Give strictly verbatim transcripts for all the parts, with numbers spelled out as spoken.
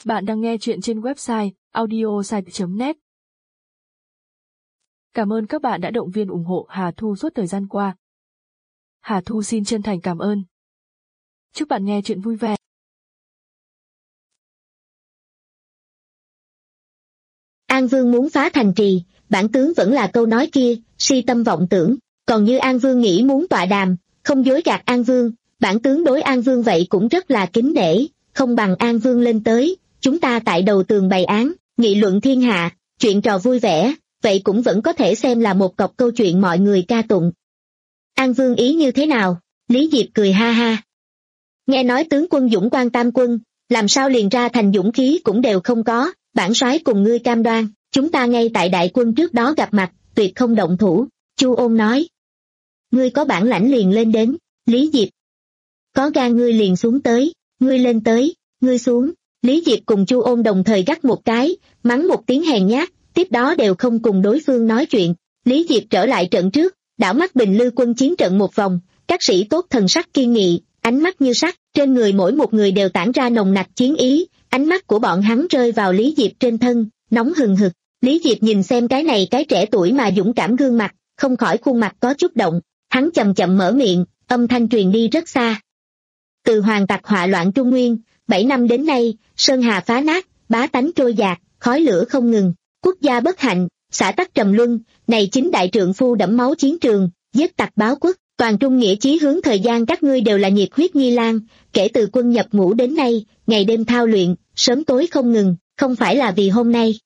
Bạn đang nghe chuyện trên website audiosite chấm net. Cảm ơn các bạn đã động viên ủng hộ Hà Thu suốt thời gian qua. Hà Thu xin chân thành cảm ơn. Chúc bạn nghe chuyện vui vẻ. An Vương muốn phá thành trì, bản tướng vẫn là câu nói kia, si tâm vọng tưởng. Còn như An Vương nghĩ muốn tọa đàm, không dối gạt An Vương, bản tướng đối An Vương vậy cũng rất là kính nể, không bằng An Vương lên tới, chúng ta tại đầu tường bày án, nghị luận thiên hạ, chuyện trò vui vẻ, vậy cũng vẫn có thể xem là một cọc câu chuyện mọi người ca tụng. An Vương ý như thế nào? Lý Diệp cười ha ha. Nghe nói tướng quân dũng quan tam quân, làm sao liền ra thành dũng khí cũng đều không có, bản soái cùng ngươi cam đoan, chúng ta ngay tại đại quân trước đó gặp mặt, tuyệt không động thủ. Chu Ôn nói. Ngươi có bản lãnh liền lên đến. Lý Diệp. Có gan ngươi liền xuống tới, ngươi lên tới, ngươi xuống. Lý Diệp cùng Chu Ôn đồng thời gắt một cái, mắng một tiếng hèn nhát, tiếp đó đều không cùng đối phương nói chuyện. Lý Diệp trở lại trận trước, đảo mắt Bình Lư quân chiến trận một vòng, các sĩ tốt thần sắc kiên nghị, ánh mắt như sắt, trên người mỗi một người đều tản ra nồng nặc chiến ý, ánh mắt của bọn hắn rơi vào Lý Diệp trên thân, nóng hừng hực. Lý Diệp nhìn xem cái này cái trẻ tuổi mà dũng cảm gương mặt, không khỏi khuôn mặt có chút động, hắn chậm chậm mở miệng, âm thanh truyền đi rất xa. Từ hoàng tặc họa loạn Trung Nguyên, bảy năm đến nay, sơn hà phá nát, bá tánh trôi dạt, khói lửa không ngừng, quốc gia bất hạnh, xã tắc trầm luân, này chính đại trượng phu đẫm máu chiến trường, giết tặc báo quốc, toàn trung nghĩa chí hướng thời gian các ngươi đều là nhiệt huyết nhi lang, kể từ quân nhập ngũ đến nay, ngày đêm thao luyện, sớm tối không ngừng, không phải là vì hôm nay.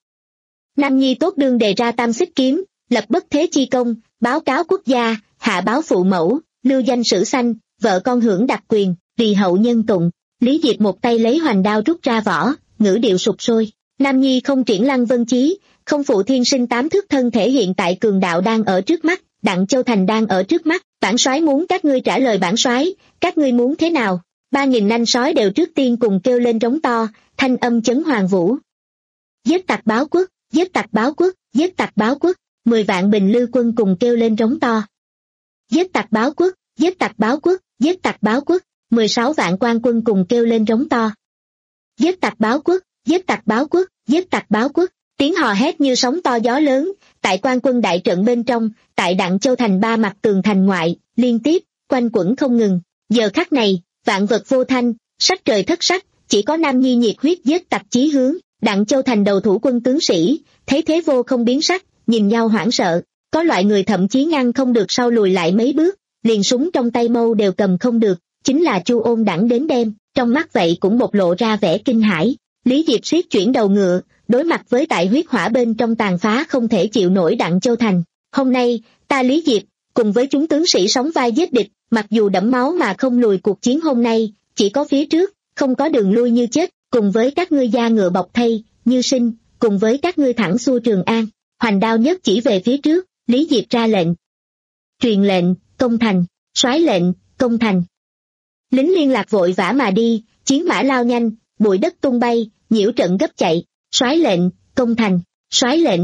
Nam nhi tốt đương đề ra tam xích kiếm, lập bất thế chi công, báo cáo quốc gia, hạ báo phụ mẫu, lưu danh sử sanh, vợ con hưởng đặc quyền, vì hậu nhân tụng. Lý Diệp một tay lấy hoành đao rút ra vỏ, ngữ điệu sụp sôi. Nam nhi không triển lăng vân chí, không phụ thiên sinh tám thước thân thể hiện tại cường đạo đang ở trước mắt, Đặng Châu Thành đang ở trước mắt, bản soái muốn các ngươi trả lời bản soái, các ngươi muốn thế nào? Ba nghìn nanh sói đều trước tiên cùng kêu lên trống to, thanh âm chấn hoàng vũ. Giết tặc báo quốc, giết tặc báo quốc, giết tặc báo quốc, mười vạn Bình Lư quân cùng kêu lên trống to. Giết tặc báo quốc, giết tặc báo quốc, giết tặc báo quốc, mười sáu vạn quan quân cùng kêu lên trống to. Giết tặc báo quốc, giết tặc báo quốc, giết tặc báo quốc, tiếng hò hét như sóng to gió lớn, tại quan quân đại trận bên trong, tại Đặng Châu Thành ba mặt tường thành ngoại, liên tiếp, quanh quẩn không ngừng. Giờ khắc này, vạn vật vô thanh, sắc trời thất sắc, chỉ có Nam nhi nhiệt huyết giết tặc chí hướng. Đặng Châu Thành đầu thủ quân tướng sĩ, thấy thế vô không biến sắc, nhìn nhau hoảng sợ, có loại người thậm chí ngăn không được sau lùi lại mấy bước, liền súng trong tay mâu đều cầm không được, chính là Chu Ôn đẳng đến đêm, trong mắt vậy cũng bộc lộ ra vẻ kinh hãi. Lý Diệp siết chuyển đầu ngựa, đối mặt với tại huyết hỏa bên trong tàn phá không thể chịu nổi Đặng Châu Thành. Hôm nay, ta Lý Diệp, cùng với chúng tướng sĩ sóng vai giết địch, mặc dù đẫm máu mà không lùi cuộc chiến hôm nay, chỉ có phía trước, không có đường lui như chết, cùng với các ngươi da ngựa bọc thây, như sinh, cùng với các ngươi thẳng xuôi Trường An. Hoành đao nhất chỉ về phía trước, Lý Diệp ra lệnh. Truyền lệnh, công thành, soái lệnh, công thành. Lính liên lạc vội vã mà đi, chiến mã lao nhanh, bụi đất tung bay, nhiễu trận gấp chạy, soái lệnh, công thành, soái lệnh,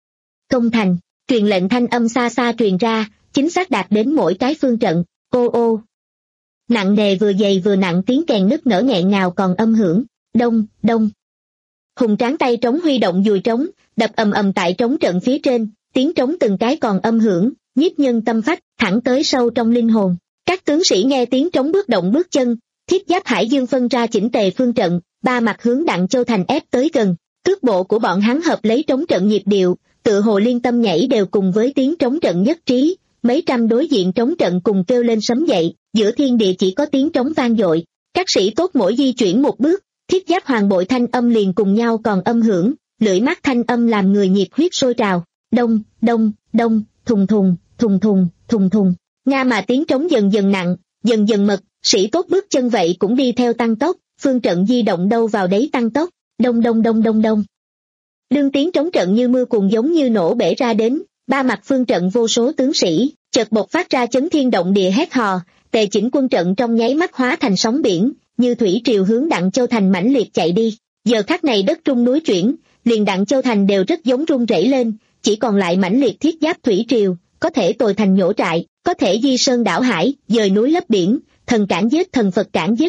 công thành. Truyền lệnh thanh âm xa xa truyền ra, chính xác đạt đến mỗi cái phương trận, ô ô. Nặng nề vừa dày vừa nặng tiếng kèn nức nở nghẹn ngào còn âm hưởng, đông, đông. Hùng tráng tay trống huy động dùi trống, đập ầm ầm tại trống trận phía trên, tiếng trống từng cái còn âm hưởng, nhiếp nhân tâm phách, thẳng tới sâu trong linh hồn. Các tướng sĩ nghe tiếng trống bước động bước chân, thiết giáp hải dương phân ra chỉnh tề phương trận, ba mặt hướng Đặng Châu Thành ép tới gần. Cước bộ của bọn hắn hợp lấy trống trận nhịp điệu, tựa hồ liên tâm nhảy đều cùng với tiếng trống trận nhất trí, mấy trăm đối diện trống trận cùng kêu lên sấm dậy, giữa thiên địa chỉ có tiếng trống vang dội. Các sĩ tốt mỗi di chuyển một bước, thiết giáp hoàng bội thanh âm liền cùng nhau còn âm hưởng, lưỡi mắt thanh âm làm người nhiệt huyết sôi trào. Đông, đông, đông, thùng thùng, thùng thùng, thùng thùng. Nga mà tiếng trống dần dần nặng, dần dần mật, sĩ tốt bước chân vậy cũng đi theo tăng tốc, phương trận di động đâu vào đấy tăng tốc. Đông đông đông đông đông. Đương tiếng trống trận như mưa cuồng giống như nổ bể ra đến, ba mặt phương trận vô số tướng sĩ, chợt bộc phát ra chấn thiên động địa hét hò, tề chỉnh quân trận trong nháy mắt hóa thành sóng biển, như thủy triều hướng Đặng Châu Thành mãnh liệt chạy đi. Giờ khắc này đất trung núi chuyển, liền Đặng Châu Thành đều rất giống rung rẩy lên, chỉ còn lại mãnh liệt thiết giáp thủy triều, có thể tồi thành nhổ trại, có thể di sơn đảo hải, dời núi lấp biển, thần cản giết thần Phật cản giết Phật,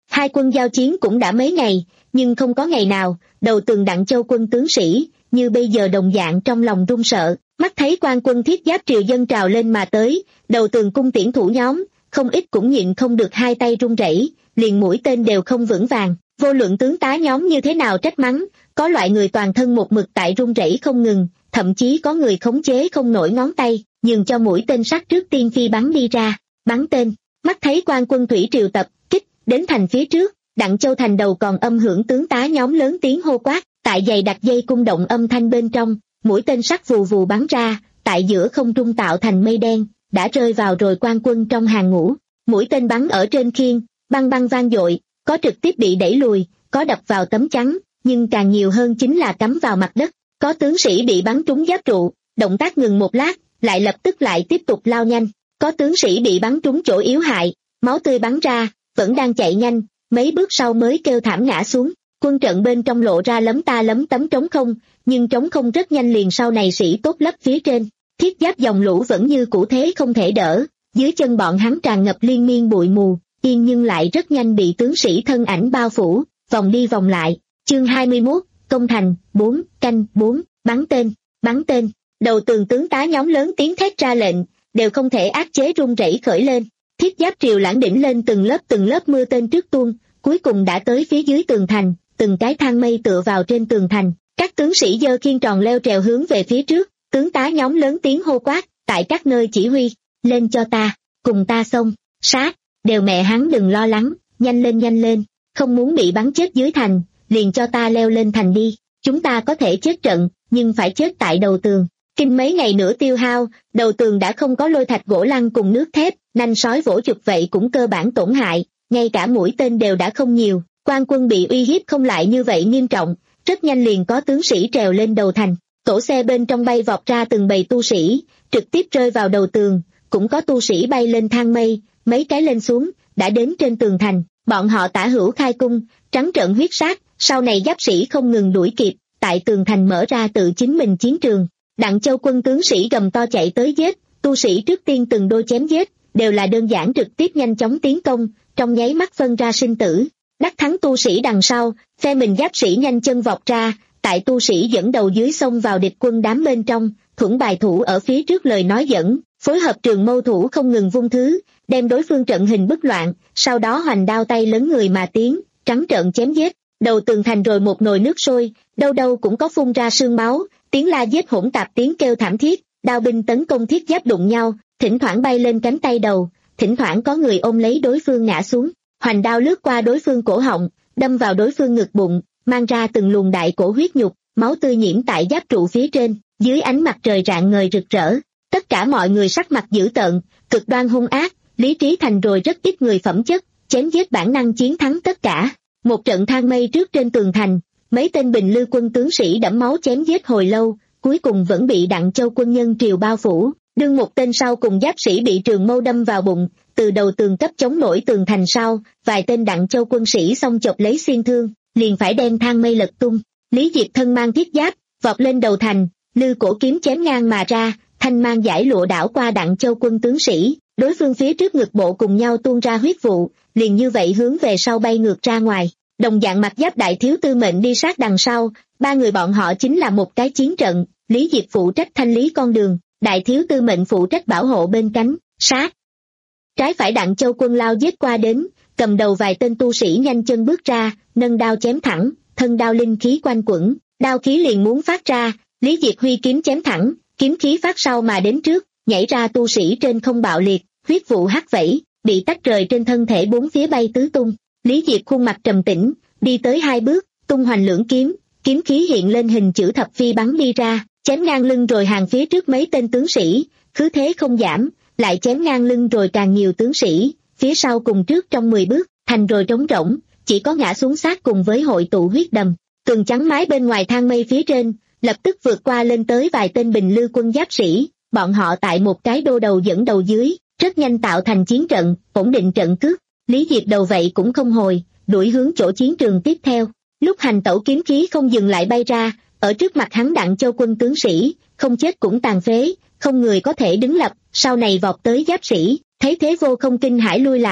Hai quân giao chiến cũng đã mấy ngày, nhưng không có ngày nào, đầu tường Đặng Châu quân tướng sĩ, như bây giờ đồng dạng trong lòng run sợ, mắt thấy quan quân thiết giáp triều dân trào lên mà tới, đầu tường cung tiễn thủ nhóm, không ít cũng nhịn không được hai tay run rẩy, liền mũi tên đều không vững vàng, vô luận tướng tá nhóm như thế nào trách mắng, có loại người toàn thân một mực tại run rẩy không ngừng, thậm chí có người khống chế không nổi ngón tay, nhường cho mũi tên sắt trước tiên phi bắn đi ra, bắn tên, mắt thấy quan quân thủy triều tập kích đến thành phía trước, Đặng Châu thành đầu còn âm hưởng tướng tá nhóm lớn tiếng hô quát, tại dày đặt dây cung động âm thanh bên trong, mũi tên sắt vù vù bắn ra, tại giữa không trung tạo thành mây đen, đã rơi vào rồi quan quân trong hàng ngũ, mũi tên bắn ở trên khiên, băng băng vang dội, có trực tiếp bị đẩy lùi, có đập vào tấm chắn, nhưng càng nhiều hơn chính là cắm vào mặt đất, có tướng sĩ bị bắn trúng giáp trụ, động tác ngừng một lát, lại lập tức lại tiếp tục lao nhanh, có tướng sĩ bị bắn trúng chỗ yếu hại, máu tươi bắn ra, vẫn đang chạy nhanh, mấy bước sau mới kêu thảm ngã xuống, quân trận bên trong lộ ra lấm ta lấm tấm trống không, nhưng trống không rất nhanh liền sau này sĩ tốt lấp phía trên, thiết giáp dòng lũ vẫn như cũ thế không thể đỡ, dưới chân bọn hắn tràn ngập liên miên bụi mù, yên nhưng lại rất nhanh bị tướng sĩ thân ảnh bao phủ, vòng đi vòng lại, chương hai mươi mốt, công thành, bốn, canh, bốn, bắn tên, bắn tên, đầu tường tướng tá nhóm lớn tiếng thét ra lệnh, đều không thể áp chế run rẩy khởi lên, thiết giáp triều lãng đỉnh lên từng lớp từng lớp mưa tên trước tuôn, cuối cùng đã tới phía dưới tường thành, từng cái thang mây tựa vào trên tường thành, các tướng sĩ giơ khiên tròn leo trèo hướng về phía trước, tướng tá nhóm lớn tiếng hô quát, tại các nơi chỉ huy, lên cho ta, cùng ta xông, sát, đều mẹ hắn đừng lo lắng, nhanh lên nhanh lên, không muốn bị bắn chết dưới thành, liền cho ta leo lên thành đi, chúng ta có thể chết trận, nhưng phải chết tại đầu tường. Kinh mấy ngày nữa tiêu hao, đầu tường đã không có lôi thạch gỗ lăng cùng nước thép, nanh sói vỗ chụp vậy cũng cơ bản tổn hại, ngay cả mũi tên đều đã không nhiều, quan quân bị uy hiếp không lại như vậy nghiêm trọng, rất nhanh liền có tướng sĩ trèo lên đầu thành, tổ xe bên trong bay vọt ra từng bầy tu sĩ, trực tiếp rơi vào đầu tường, cũng có tu sĩ bay lên thang mây, mấy cái lên xuống, đã đến trên tường thành, bọn họ tả hữu khai cung, trắng trợn huyết sát, sau này giáp sĩ không ngừng đuổi kịp, tại tường thành mở ra tự chính mình chiến trường. Đặng Châu quân tướng sĩ gầm to chạy tới giết, tu sĩ trước tiên từng đôi chém giết, đều là đơn giản trực tiếp nhanh chóng tiến công, trong nháy mắt phân ra sinh tử. Đắc thắng tu sĩ đằng sau, phe mình giáp sĩ nhanh chân vọt ra, tại tu sĩ dẫn đầu dưới xông vào địch quân đám bên trong, thuẫn bài thủ ở phía trước lời nói dẫn, phối hợp trường mâu thủ không ngừng vung thứ, đem đối phương trận hình bức loạn, sau đó hoành đao tay lớn người mà tiến, trắng trợn chém giết. Đầu tường thành rồi một nồi nước sôi, đâu đâu cũng có phun ra sương máu, tiếng la giết hỗn tạp tiếng kêu thảm thiết, đao binh tấn công thiết giáp đụng nhau, thỉnh thoảng bay lên cánh tay đầu, thỉnh thoảng có người ôm lấy đối phương ngã xuống, hoành đao lướt qua đối phương cổ họng, đâm vào đối phương ngực bụng, mang ra từng luồng đại cổ huyết nhục, máu tươi nhiễm tại giáp trụ phía trên, dưới ánh mặt trời rạng ngời rực rỡ, tất cả mọi người sắc mặt dữ tợn, cực đoan hung ác, lý trí thành rồi rất ít người phẩm chất, chém giết bản năng chiến thắng tất cả. Một trận thang mây trước trên tường thành, mấy tên Bình Lư quân tướng sĩ đẫm máu chém giết hồi lâu, cuối cùng vẫn bị Đặng Châu quân nhân triều bao phủ, đương một tên sau cùng giáp sĩ bị trường mâu đâm vào bụng, từ đầu tường cấp chống nổi tường thành sau, vài tên Đặng Châu quân sĩ xông chộp lấy xiên thương, liền phải đem thang mây lật tung. Lý Diệp thân mang thiết giáp, vọt lên đầu thành, lư cổ kiếm chém ngang mà ra, thanh mang giải lụa đảo qua Đặng Châu quân tướng sĩ, đối phương phía trước ngực bộ cùng nhau tuôn ra huyết vụ, liền như vậy hướng về sau bay ngược ra ngoài. Đồng dạng mặc giáp đại thiếu tư mệnh đi sát đằng sau, ba người bọn họ chính là một cái chiến trận, Lý Diệp phụ trách thanh lý con đường, đại thiếu tư mệnh phụ trách bảo hộ bên cánh, sát. Trái phải Đặng Châu quân lao giết qua đến, cầm đầu vài tên tu sĩ nhanh chân bước ra, nâng đao chém thẳng, thân đao linh khí quanh quẩn, đao khí liền muốn phát ra, Lý Diệp huy kiếm chém thẳng, kiếm khí phát sau mà đến trước, nhảy ra tu sĩ trên không bạo liệt, huyết vụ hắt vẩy, bị tách rời trên thân thể bốn phía bay tứ tung. Lý Diệp khuôn mặt trầm tĩnh, đi tới hai bước, tung hoành lưỡng kiếm, kiếm khí hiện lên hình chữ thập phi bắn đi ra, chém ngang lưng rồi hàng phía trước mấy tên tướng sĩ, cứ thế không giảm, lại chém ngang lưng rồi càng nhiều tướng sĩ, phía sau cùng trước trong mười bước, thành rồi trống rỗng, chỉ có ngã xuống sát cùng với hội tụ huyết đầm. Tường trắng mái bên ngoài thang mây phía trên, lập tức vượt qua lên tới vài tên Bình Lư quân giáp sĩ, bọn họ tại một cái đô đầu dẫn đầu dưới, rất nhanh tạo thành chiến trận, ổn định trận cước. Lý Diệp đầu vậy cũng không hồi, đuổi hướng chỗ chiến trường tiếp theo. Lúc hành tẩu kiếm khí không dừng lại bay ra, ở trước mặt hắn Đặng Châu quân tướng sĩ, không chết cũng tàn phế, không người có thể đứng lập, sau này vọt tới giáp sĩ, thấy thế vô không kinh hãi lui lại,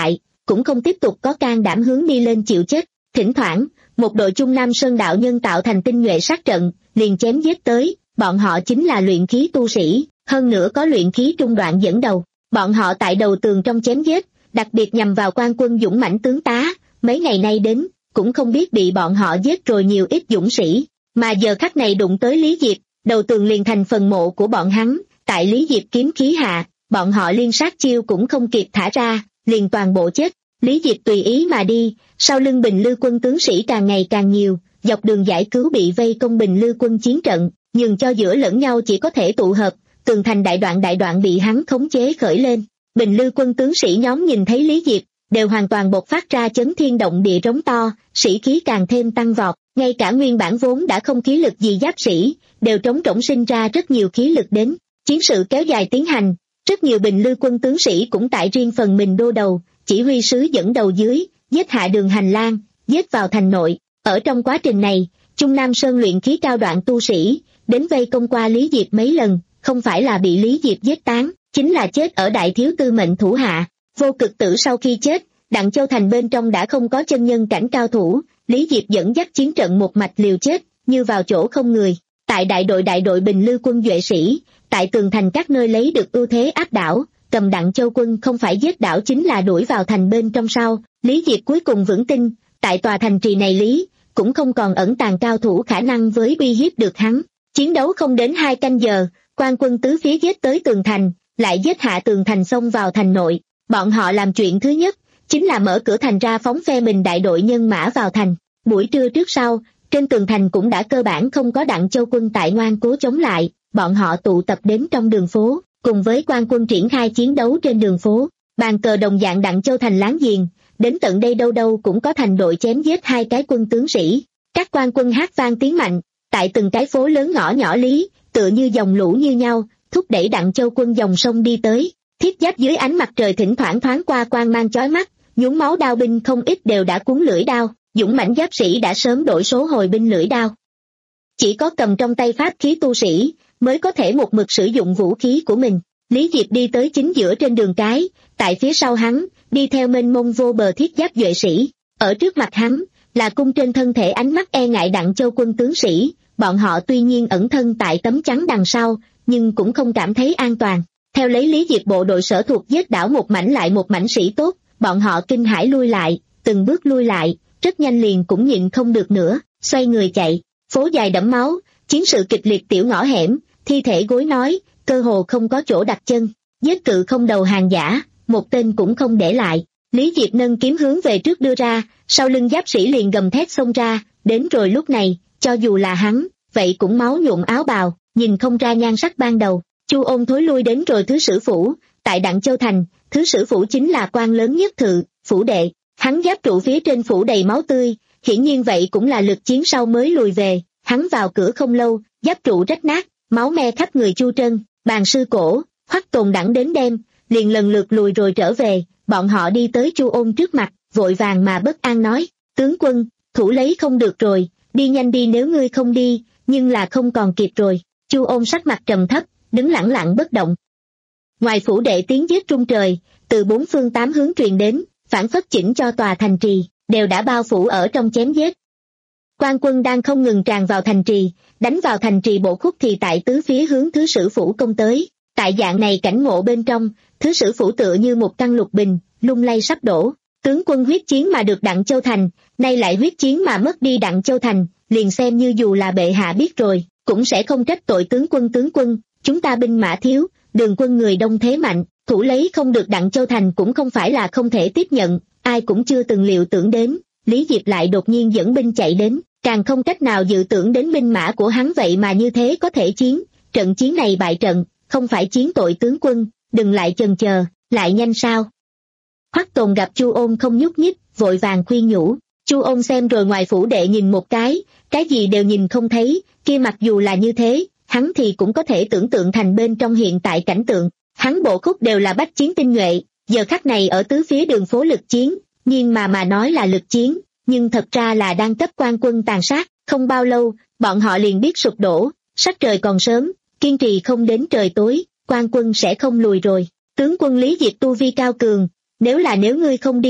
cũng không tiếp tục có can đảm hướng đi lên chịu chết. Thỉnh thoảng, một đội Trung Nam Sơn đạo nhân tạo thành tinh nhuệ sát trận, liền chém giết tới, bọn họ chính là luyện khí tu sĩ, hơn nữa có luyện khí trung đoạn dẫn đầu. Bọn họ tại đầu tường trong chém giết, đặc biệt nhằm vào quan quân dũng mãnh tướng tá, mấy ngày nay đến, cũng không biết bị bọn họ giết rồi nhiều ít dũng sĩ, mà giờ khắc này đụng tới Lý Diệp, đầu tường liền thành phần mộ của bọn hắn, tại Lý Diệp kiếm khí hạ, bọn họ liên sát chiêu cũng không kịp thả ra, liền toàn bộ chết. Lý Diệp tùy ý mà đi, sau lưng Bình Lư quân tướng sĩ càng ngày càng nhiều, dọc đường giải cứu bị vây công Bình Lư quân chiến trận, nhường cho giữa lẫn nhau chỉ có thể tụ hợp, tường thành đại đoạn đại đoạn bị hắn khống chế khởi lên. Bình Lư quân tướng sĩ nhóm nhìn thấy Lý Diệp, đều hoàn toàn bộc phát ra chấn thiên động địa rống to, sĩ khí càng thêm tăng vọt, ngay cả nguyên bản vốn đã không khí lực gì giáp sĩ, đều trống rỗng sinh ra rất nhiều khí lực đến. Chiến sự kéo dài tiến hành, rất nhiều Bình Lư quân tướng sĩ cũng tại riêng phần mình đô đầu, chỉ huy sứ dẫn đầu dưới, giết hạ đường hành lang, giết vào thành nội. Ở trong quá trình này, Trung Nam Sơn luyện khí cao đoạn tu sĩ, đến vây công qua Lý Diệp mấy lần, không phải là bị Lý Diệp giết tán, chính là chết ở đại thiếu tư mệnh thủ hạ. Vô Cực Tử sau khi chết, Đặng Châu thành bên trong đã không có chân nhân cảnh cao thủ, Lý Diệp dẫn dắt chiến trận một mạch liều chết, như vào chỗ không người. Tại đại đội đại đội Bình Lư quân duệ sĩ, tại tường thành các nơi lấy được ưu thế áp đảo, cầm Đặng Châu quân không phải giết đảo chính là đuổi vào thành bên trong sau. Lý Diệp cuối cùng vững tin, tại tòa thành trì này Lý, cũng không còn ẩn tàng cao thủ khả năng với uy hiếp được hắn. Chiến đấu không đến hai canh giờ, quan quân tứ phía giết tới tường thành, lại giết hạ tường thành xông vào thành nội. Bọn họ làm chuyện thứ nhất, chính là mở cửa thành ra phóng phe mình đại đội nhân mã vào thành. Buổi trưa trước sau, trên tường thành cũng đã cơ bản không có Đặng Châu quân tại ngoan cố chống lại, bọn họ tụ tập đến trong đường phố, cùng với quan quân triển khai chiến đấu trên đường phố. Bàn cờ đồng dạng Đặng Châu thành láng giềng, đến tận đây đâu đâu cũng có thành đội chém giết hai cái quân tướng sĩ. Các quan quân hát vang tiếng mạnh, tại từng cái phố lớn ngõ nhỏ Lý, tựa như dòng lũ như nhau, thúc đẩy Đặng Châu quân dòng sông đi tới. Thiết giáp dưới ánh mặt trời thỉnh thoảng thoáng qua quang mang chói mắt, nhuốm máu đao binh không ít đều đã cuốn lưỡi đao, dũng mãnh giáp sĩ đã sớm đổi số hồi binh lưỡi đao. Chỉ có cầm trong tay pháp khí tu sĩ, mới có thể một mực sử dụng vũ khí của mình. Lý Diệp đi tới chính giữa trên đường cái, tại phía sau hắn, đi theo mênh mông vô bờ thiết giáp duệ sĩ. Ở trước mặt hắn, là cung trên thân thể ánh mắt e ngại Đặng Châu quân tướng sĩ, bọn họ tuy nhiên ẩn thân tại tấm chắn đằng sau, nhưng cũng không cảm thấy an toàn. Theo lấy Lý Diệp bộ đội sở thuộc giết đảo một mảnh lại một mảnh sĩ tốt, bọn họ kinh hãi lui lại, từng bước lui lại, rất nhanh liền cũng nhịn không được nữa, xoay người chạy. Phố dài đẫm máu, chiến sự kịch liệt tiểu ngõ hẻm, thi thể gối nói, cơ hồ không có chỗ đặt chân, giết cự không đầu hàng giả, một tên cũng không để lại. Lý Diệp nâng kiếm hướng về trước đưa ra, sau lưng giáp sĩ liền gầm thét xông ra, đến rồi lúc này, cho dù là hắn, vậy cũng máu nhuộm áo bào, nhìn không ra nhan sắc ban đầu. Chu Ôn thối lui đến rồi thứ sử phủ, tại Đặng Châu thành, thứ sử phủ chính là quan lớn nhất thự, phủ đệ. Hắn giáp trụ phía trên phủ đầy máu tươi, hiển nhiên vậy cũng là lực chiến sau mới lùi về. Hắn vào cửa không lâu, giáp trụ rách nát, máu me khắp người Chu Trân, Bàn Sư Cổ, Hoắc Tồn Đẳng đến đêm, liền lần lượt lùi rồi trở về. Bọn họ đi tới Chu Ôn trước mặt, vội vàng mà bất an nói, tướng quân, thủ lấy không được rồi, đi nhanh đi, nếu ngươi không đi, nhưng là không còn kịp rồi. Chu Ôn sắc mặt trầm thấp, đứng lẳng lặng bất động. Ngoài phủ đệ tiếng giết rung trời, từ bốn phương tám hướng truyền đến, phản phất chỉnh cho tòa thành trì, đều đã bao phủ ở trong chém giết. Quan quân đang không ngừng tràn vào thành trì, đánh vào thành trì bộ khúc thì tại tứ phía hướng thứ sử phủ công tới. Tại dạng này cảnh ngộ bên trong, thứ sử phủ tựa như một căn lục bình, lung lay sắp đổ. Tướng quân huyết chiến mà được Đặng Châu thành, nay lại huyết chiến mà mất đi Đặng Châu thành, liền xem như dù là bệ hạ biết rồi, cũng sẽ không trách tội tướng quân. Tướng quân, chúng ta binh mã thiếu, đường quân người đông thế mạnh, thủ lấy không được Đặng Châu thành cũng không phải là không thể tiếp nhận, ai cũng chưa từng liệu tưởng đến. Lý Diệp lại đột nhiên dẫn binh chạy đến, càng không cách nào dự tưởng đến binh mã của hắn vậy mà như thế có thể chiến. Trận chiến này bại trận, không phải chiến tội tướng quân, đừng lại chần chờ, lại nhanh sao. Hoắc Tồn gặp Chu Ôn không nhúc nhích, vội vàng khuyên nhủ. Chu Ôn xem rồi ngoài phủ đệ nhìn một cái, cái gì đều nhìn không thấy, kia mặc dù là như thế, hắn thì cũng có thể tưởng tượng thành bên trong hiện tại cảnh tượng. Hắn bộ khúc đều là bách chiến tinh nhuệ, giờ khắc này ở tứ phía đường phố lực chiến, nhưng mà mà nói là lực chiến, nhưng thật ra là đang cấp quan quân tàn sát. Không bao lâu, bọn họ liền biết sụp đổ, sắc trời còn sớm, kiên trì không đến trời tối, quan quân sẽ không lùi rồi. Tướng quân Lý Diệp tu vi cao cường, nếu là nếu ngươi không đi,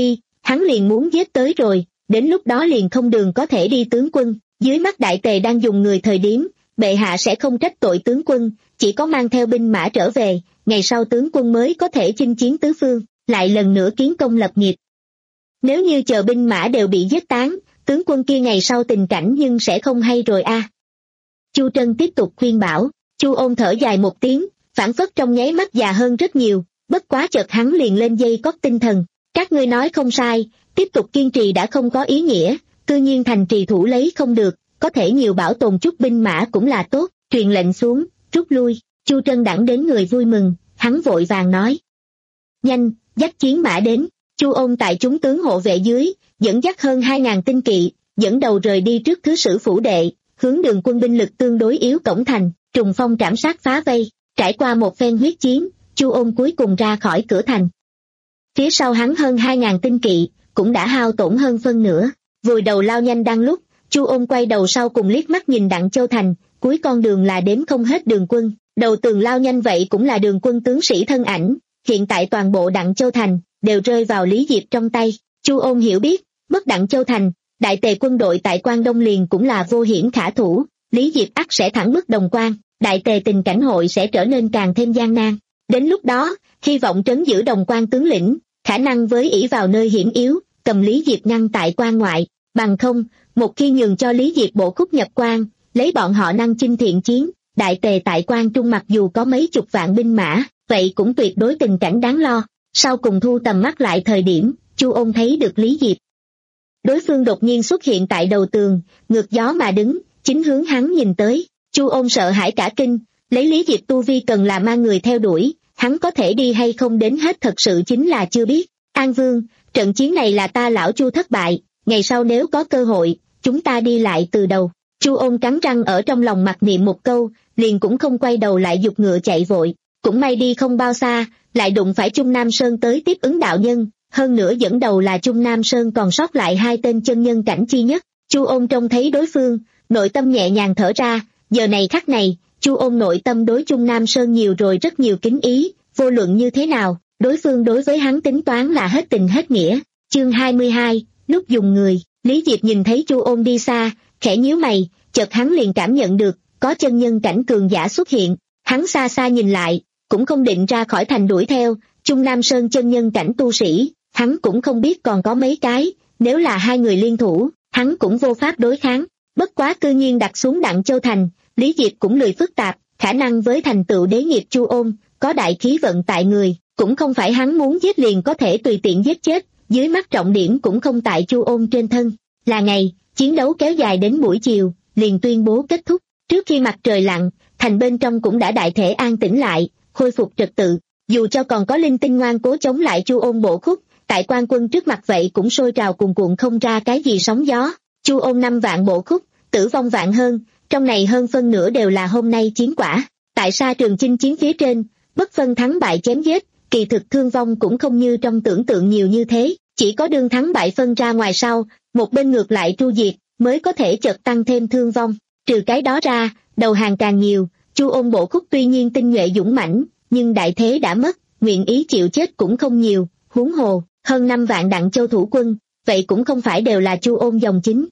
hắn liền muốn giết tới rồi, đến lúc đó liền không đường có thể đi tướng quân, dưới mắt đại tề đang dùng người thời điểm, bệ hạ sẽ không trách tội tướng quân, chỉ có mang theo binh mã trở về, ngày sau tướng quân mới có thể chinh chiến tứ phương, lại lần nữa kiến công lập nghiệp. Nếu như chờ binh mã đều bị giết tán, tướng quân kia ngày sau tình cảnh nhưng sẽ không hay rồi a. À. Chu Trân tiếp tục khuyên bảo, Chu Ôn thở dài một tiếng, phản phất trong nháy mắt già hơn rất nhiều, bất quá chợt hắn liền lên dây cót tinh thần, các ngươi nói không sai, tiếp tục kiên trì đã không có ý nghĩa, tự nhiên thành trì thủ lấy không được, có thể nhiều bảo tồn chút binh mã cũng là tốt, truyền lệnh xuống, rút lui. Chu Trân đẳng đến người vui mừng, hắn vội vàng nói. Nhanh, dắt chiến mã đến. Chu Ôn tại chúng tướng hộ vệ dưới, dẫn dắt hơn hai ngàn tinh kỵ, dẫn đầu rời đi trước thứ sử phủ đệ, hướng đường quân binh lực tương đối yếu cổng thành, trùng phong trảm sát phá vây, trải qua một phen huyết chiến, Chu Ôn cuối cùng ra khỏi cửa thành. Phía sau hắn hơn hai ngàn tinh kỵ, cũng đã hao tổn hơn phân nửa, vùi đầu lao nhanh đang lúc, Chu Ôn quay đầu sau cùng liếc mắt nhìn Đặng Châu Thành, cuối con đường là đếm không hết đường quân, đầu tường lao nhanh vậy cũng là đường quân tướng sĩ thân ảnh, hiện tại toàn bộ Đặng Châu Thành đều rơi vào Lý Diệp trong tay. Chu Ôn hiểu biết, mất Đặng Châu Thành, đại tề quân đội tại Quan Đông liền cũng là vô hiểm khả thủ, Lý Diệp ắt sẽ thẳng bức Đồng Quan, đại tề tình cảnh hội sẽ trở nên càng thêm gian nan. Đến lúc đó, hy vọng trấn giữ Đồng Quan tướng lĩnh, khả năng với ỷ vào nơi hiểm yếu, cầm Lý Diệp ngăn tại quan ngoại, bằng không, một khi nhường cho Lý Diệp bộ khúc nhập quan, lấy bọn họ năng chinh thiện chiến, đại tề tại Quan Trung mặc dù có mấy chục vạn binh mã, vậy cũng tuyệt đối tình cảnh đáng lo. Sau cùng thu tầm mắt lại thời điểm, Chu Ôn thấy được Lý Diệp. Đối phương đột nhiên xuất hiện tại đầu tường, ngược gió mà đứng, chính hướng hắn nhìn tới. Chu Ôn sợ hãi cả kinh, lấy Lý Diệp tu vi cần là mang người theo đuổi, hắn có thể đi hay không đến hết thật sự chính là chưa biết. An Vương, trận chiến này là ta lão Chu thất bại, ngày sau nếu có cơ hội, chúng ta đi lại từ đầu. Chu Ôn cắn răng ở trong lòng mặc niệm một câu, liền cũng không quay đầu lại giục ngựa chạy vội. Cũng may đi không bao xa, lại đụng phải Trung Nam Sơn tới tiếp ứng đạo nhân, hơn nữa dẫn đầu là Trung Nam Sơn còn sót lại hai tên chân nhân cảnh chi nhất. Chu Ôn trông thấy đối phương, nội tâm nhẹ nhàng thở ra, giờ này khắc này, Chu Ôn nội tâm đối Trung Nam Sơn nhiều rồi rất nhiều kính ý, vô luận như thế nào, đối phương đối với hắn tính toán là hết tình hết nghĩa. Chương hai mươi hai, lúc dùng người, Lý Diệp nhìn thấy Chu Ôn đi xa, khẽ nhíu mày, chợt hắn liền cảm nhận được, có chân nhân cảnh cường giả xuất hiện, hắn xa xa nhìn lại, cũng không định ra khỏi thành đuổi theo, Trung Nam Sơn chân nhân cảnh tu sĩ, hắn cũng không biết còn có mấy cái, nếu là hai người liên thủ, hắn cũng vô pháp đối kháng, bất quá cư nhiên đặt xuống Đặng Châu Thành, Lý Diệp cũng lười phức tạp, khả năng với thành tựu đế nghiệp Chu Ôn, có đại khí vận tại người, cũng không phải hắn muốn giết liền có thể tùy tiện giết chết, dưới mắt trọng điểm cũng không tại Chu Ôn trên thân, là ngày, chiến đấu kéo dài đến buổi chiều, liền tuyên bố kết thúc, trước khi mặt trời lặn, thành bên trong cũng đã đại thể an tĩnh lại, khôi phục trật tự, dù cho còn có linh tinh ngoan cố chống lại Chu Ôn bộ khúc, tại quan quân trước mặt vậy cũng sôi trào cuồn cuộn không ra cái gì sóng gió. Chu Ôn năm vạn bộ khúc, tử vong vạn hơn, trong này hơn phân nửa đều là hôm nay chiến quả. Tại sa trường chinh chiến phía trên, bất phân thắng bại chém giết, kỳ thực thương vong cũng không như trong tưởng tượng nhiều như thế, chỉ có đương thắng bại phân ra ngoài sau, một bên ngược lại tru diệt, mới có thể chợt tăng thêm thương vong. Trừ cái đó ra, đầu hàng càng nhiều, Chu Ôn bộ khúc tuy nhiên tinh nhuệ dũng mãnh, nhưng đại thế đã mất, nguyện ý chịu chết cũng không nhiều, huống hồ, hơn năm vạn Đặng Châu thủ quân, vậy cũng không phải đều là Chu Ôn dòng chính.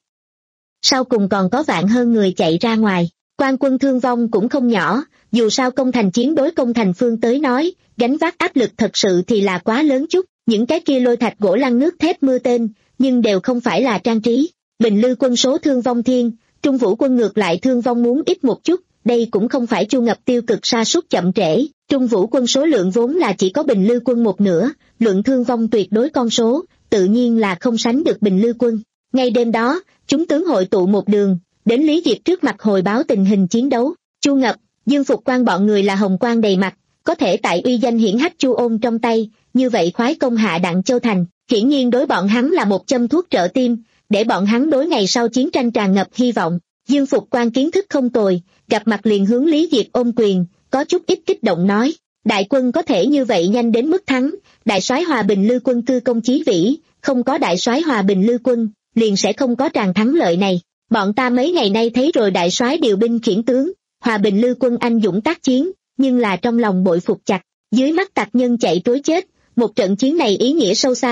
Sau cùng còn có vạn hơn người chạy ra ngoài, quan quân thương vong cũng không nhỏ, dù sao công thành chiến đối công thành phương tới nói, gánh vác áp lực thật sự thì là quá lớn chút, những cái kia lôi thạch gỗ lăn nước thép mưa tên, nhưng đều không phải là trang trí. Bình Lư quân số thương vong thiên, Trung Vũ quân ngược lại thương vong muốn ít một chút, đây cũng không phải Chu Ngập tiêu cực sa sút chậm trễ, Trung Vũ quân số lượng vốn là chỉ có Bình Lư quân một nửa, lượng thương vong tuyệt đối con số, tự nhiên là không sánh được Bình Lư quân. Ngay đêm đó, chúng tướng hội tụ một đường, đến Lý Diệp trước mặt hồi báo tình hình chiến đấu, Chu Ngập, Dương Phục Quan bọn người là hồng quang đầy mặt, có thể tại uy danh hiển hách Chu Ôn trong tay, như vậy khoái công hạ Đặng Châu Thành, hiển nhiên đối bọn hắn là một châm thuốc trợ tim, để bọn hắn đối ngày sau chiến tranh tràn ngập hy vọng. Dương Phục Quan kiến thức không tồi, gặp mặt liền hướng Lý Diệp ôm quyền, có chút ít kích động nói, đại quân có thể như vậy nhanh đến mức thắng, đại soái Hòa Bình Lư quân tư công chí vĩ, không có đại soái Hòa Bình Lư quân, liền sẽ không có tràng thắng lợi này. Bọn ta mấy ngày nay thấy rồi đại soái điều binh khiển tướng, Hòa Bình Lư quân anh dũng tác chiến, nhưng là trong lòng bội phục chặt, dưới mắt tặc nhân chạy trối chết, một trận chiến này ý nghĩa sâu xa,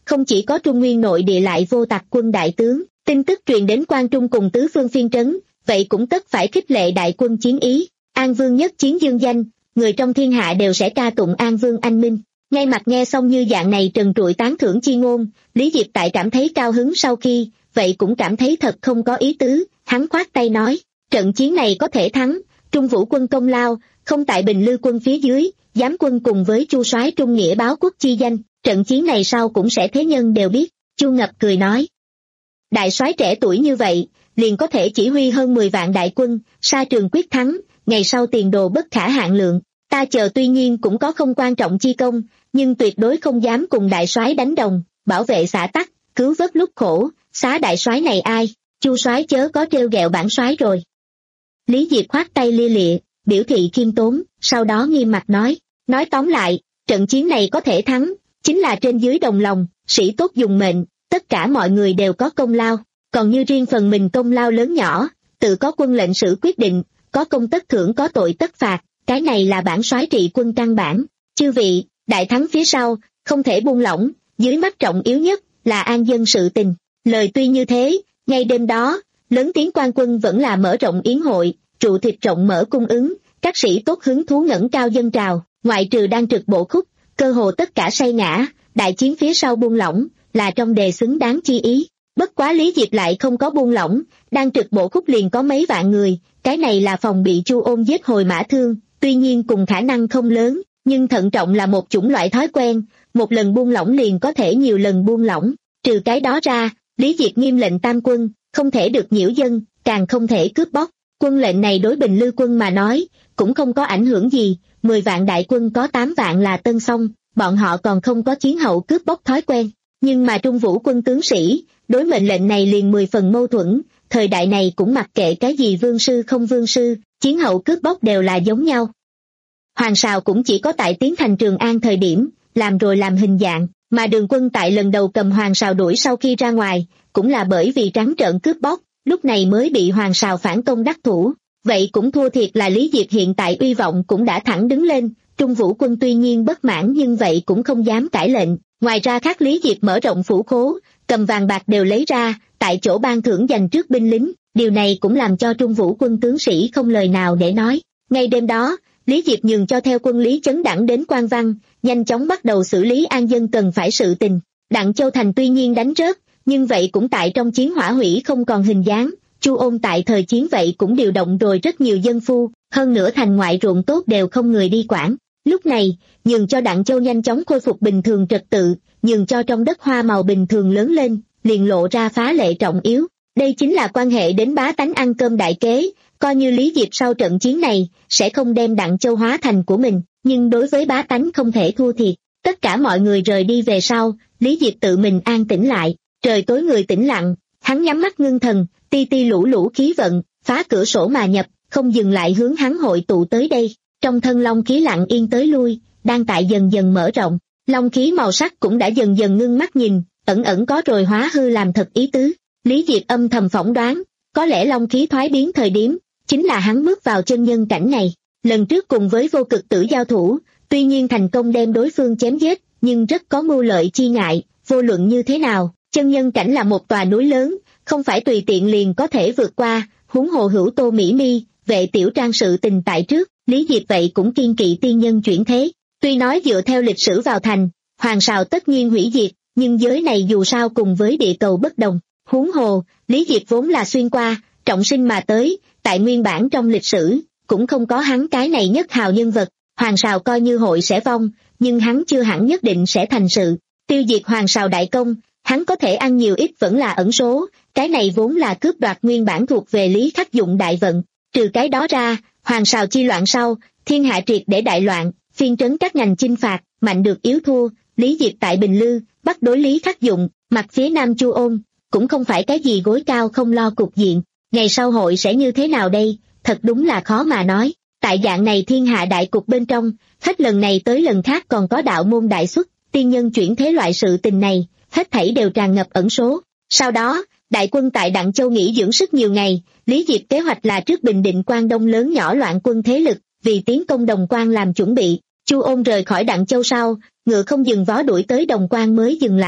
không chỉ có Trung Nguyên nội địa lại vô tặc quân đại tướng, tin tức truyền đến Quan Trung cùng tứ phương phiên trấn, vậy cũng tất phải khích lệ đại quân chiến ý. An Vương nhất chiến dương danh, người trong thiên hạ đều sẽ ca tụng An Vương anh minh. Ngay mặt nghe xong như dạng này trần trụi tán thưởng chi ngôn, Lý Diệp tại cảm thấy cao hứng sau khi, vậy cũng cảm thấy thật không có ý tứ, hắn khoát tay nói, trận chiến này có thể thắng, Trung Vũ quân công lao, không tại Bình Lư quân phía dưới, giám quân cùng với Chu soái Trung Nghĩa báo quốc chi danh, trận chiến này sau cũng sẽ thế nhân đều biết. Chu Ngập cười nói, đại soái trẻ tuổi như vậy, liền có thể chỉ huy hơn mười vạn đại quân, sa trường quyết thắng, ngày sau tiền đồ bất khả hạn lượng. Ta chờ tuy nhiên cũng có không quan trọng chi công, nhưng tuyệt đối không dám cùng đại soái đánh đồng, bảo vệ xã tắc, cứu vớt lúc khổ, xá đại soái này ai, Chu soái chớ có trêu ghẹo bản soái rồi. Lý Diệp khoát tay lia lịa, biểu thị khiêm tốn, sau đó nghiêm mặt nói, nói tóm lại, trận chiến này có thể thắng, chính là trên dưới đồng lòng, sĩ tốt dùng mệnh, tất cả mọi người đều có công lao, còn như riêng phần mình công lao lớn nhỏ, tự có quân lệnh sử quyết định, có công tất thưởng có tội tất phạt, cái này là bản soái trị quân căn bản. Chư vị, đại thắng phía sau, không thể buông lỏng, dưới mắt trọng yếu nhất là an dân sự tình. Lời tuy như thế, ngay đêm đó, lớn tiếng quan quân vẫn là mở rộng yến hội, trụ thịt rộng mở cung ứng, các sĩ tốt hứng thú ngẩng cao dân trào, ngoại trừ đang trực bộ khúc, cơ hồ tất cả say ngã, đại chiến phía sau buông lỏng, là trong đề xứng đáng chi ý. Bất quá Lý Diệp lại không có buông lỏng, đang trực bộ khúc liền có mấy vạn người, cái này là phòng bị Chu Ôn giết hồi mã thương, tuy nhiên cùng khả năng không lớn, nhưng thận trọng là một chủng loại thói quen, một lần buông lỏng liền có thể nhiều lần buông lỏng. Trừ cái đó ra, Lý Diệp nghiêm lệnh tam quân, không thể được nhiễu dân, càng không thể cướp bóc. Quân lệnh này đối Bình Lư quân mà nói, cũng không có ảnh hưởng gì, mười vạn đại quân có tám vạn là tân song, bọn họ còn không có chiến hậu cướp bóc thói quen. Nhưng mà Trung Vũ quân tướng sĩ, đối mệnh lệnh này liền mười phần mâu thuẫn, thời đại này cũng mặc kệ cái gì vương sư không vương sư, chiến hậu cướp bóc đều là giống nhau. Hoàng Sào cũng chỉ có tại tiến thành Trường An thời điểm, làm rồi làm hình dạng, mà Đường Quân tại lần đầu cầm Hoàng Sào đuổi sau khi ra ngoài, cũng là bởi vì trắng trợn cướp bóc, lúc này mới bị Hoàng Sào phản công đắc thủ. Vậy cũng thua thiệt là Lý Diệp hiện tại uy vọng cũng đã thẳng đứng lên, Trung Vũ quân tuy nhiên bất mãn nhưng vậy cũng không dám cãi lệnh. Ngoài ra khác Lý Diệp mở rộng phủ khố, cầm vàng bạc đều lấy ra, tại chỗ ban thưởng dành trước binh lính, điều này cũng làm cho Trung Vũ quân tướng sĩ không lời nào để nói. Ngay đêm đó, Lý Diệp nhường cho theo quân Lý Chấn Đẳng đến Quan Văn, nhanh chóng bắt đầu xử lý an dân cần phải sự tình. Đặng Châu Thành tuy nhiên đánh rớt, nhưng vậy cũng tại trong chiến hỏa hủy không còn hình dáng. Chu Ôn tại thời chiến vậy cũng điều động rồi rất nhiều dân phu, hơn nữa thành ngoại ruộng tốt đều không người đi quản. Lúc này, nhường cho Đặng Châu nhanh chóng khôi phục bình thường trật tự, nhường cho trong đất hoa màu bình thường lớn lên, liền lộ ra phá lệ trọng yếu. Đây chính là quan hệ đến bá tánh ăn cơm đại kế, coi như Lý Diệp sau trận chiến này, sẽ không đem Đặng Châu hóa thành của mình, nhưng đối với bá tánh không thể thua thiệt. Tất cả mọi người rời đi về sau, Lý Diệp tự mình an tĩnh lại, trời tối người tĩnh lặng, hắn nhắm mắt ngưng thần, ti ti lũ lũ khí vận, phá cửa sổ mà nhập, không dừng lại hướng hắn hội tụ tới đây. Trong thân long khí lặng yên tới lui, đang tại dần dần mở rộng, long khí màu sắc cũng đã dần dần ngưng mắt nhìn, ẩn ẩn có rồi hóa hư làm thật ý tứ. Lý Diệp âm thầm phỏng đoán, có lẽ long khí thoái biến thời điểm, chính là hắn bước vào chân nhân cảnh này. Lần trước cùng với vô cực tử giao thủ, tuy nhiên thành công đem đối phương chém giết, nhưng rất có mưu lợi chi ngại, vô luận như thế nào, chân nhân cảnh là một tòa núi lớn, không phải tùy tiện liền có thể vượt qua, huống hồ hữu Tô Mỹ Mi, vệ tiểu trang sự tình tại trước, Lý Diệp vậy cũng kiên kỵ tiên nhân chuyển thế. Tuy nói dựa theo lịch sử vào thành, Hoàng Sào tất nhiên hủy diệt, nhưng giới này dù sao cùng với địa cầu bất đồng. Huống hồ, Lý Diệp vốn là xuyên qua, trọng sinh mà tới, tại nguyên bản trong lịch sử, cũng không có hắn cái này nhất hào nhân vật. Hoàng Sào coi như hội sẽ vong, nhưng hắn chưa hẳn nhất định sẽ thành sự. Tiêu diệt Hoàng Sào đại công, hắn có thể ăn nhiều ít vẫn là ẩn số, cái này vốn là cướp đoạt nguyên bản thuộc về Lý Khắc Dụng đại vận. Trừ cái đó ra, Hoàng Sào chi loạn sau, thiên hạ triệt để đại loạn, phiên trấn các ngành chinh phạt, mạnh được yếu thua, Lý Diệp tại Bình Lư, bắt đối Lý Khắc Dụng, mặt phía nam Chu Ôn, cũng không phải cái gì gối cao không lo cục diện. Ngày sau hội sẽ như thế nào đây, thật đúng là khó mà nói. Tại dạng này thiên hạ đại cục bên trong, hết lần này tới lần khác còn có đạo môn đại xuất, tiên nhân chuyển thế loại sự tình này, hết thảy đều tràn ngập ẩn số. Sau đó, đại quân tại Đặng Châu nghỉ dưỡng sức nhiều ngày, Lý Diệp kế hoạch là trước bình định Quan Đông lớn nhỏ loạn quân thế lực, vì tiến công Đồng Quan làm chuẩn bị. Chu Ôn rời khỏi Đặng Châu sau, ngựa không dừng vó đuổi tới Đồng Quan mới dừng lại.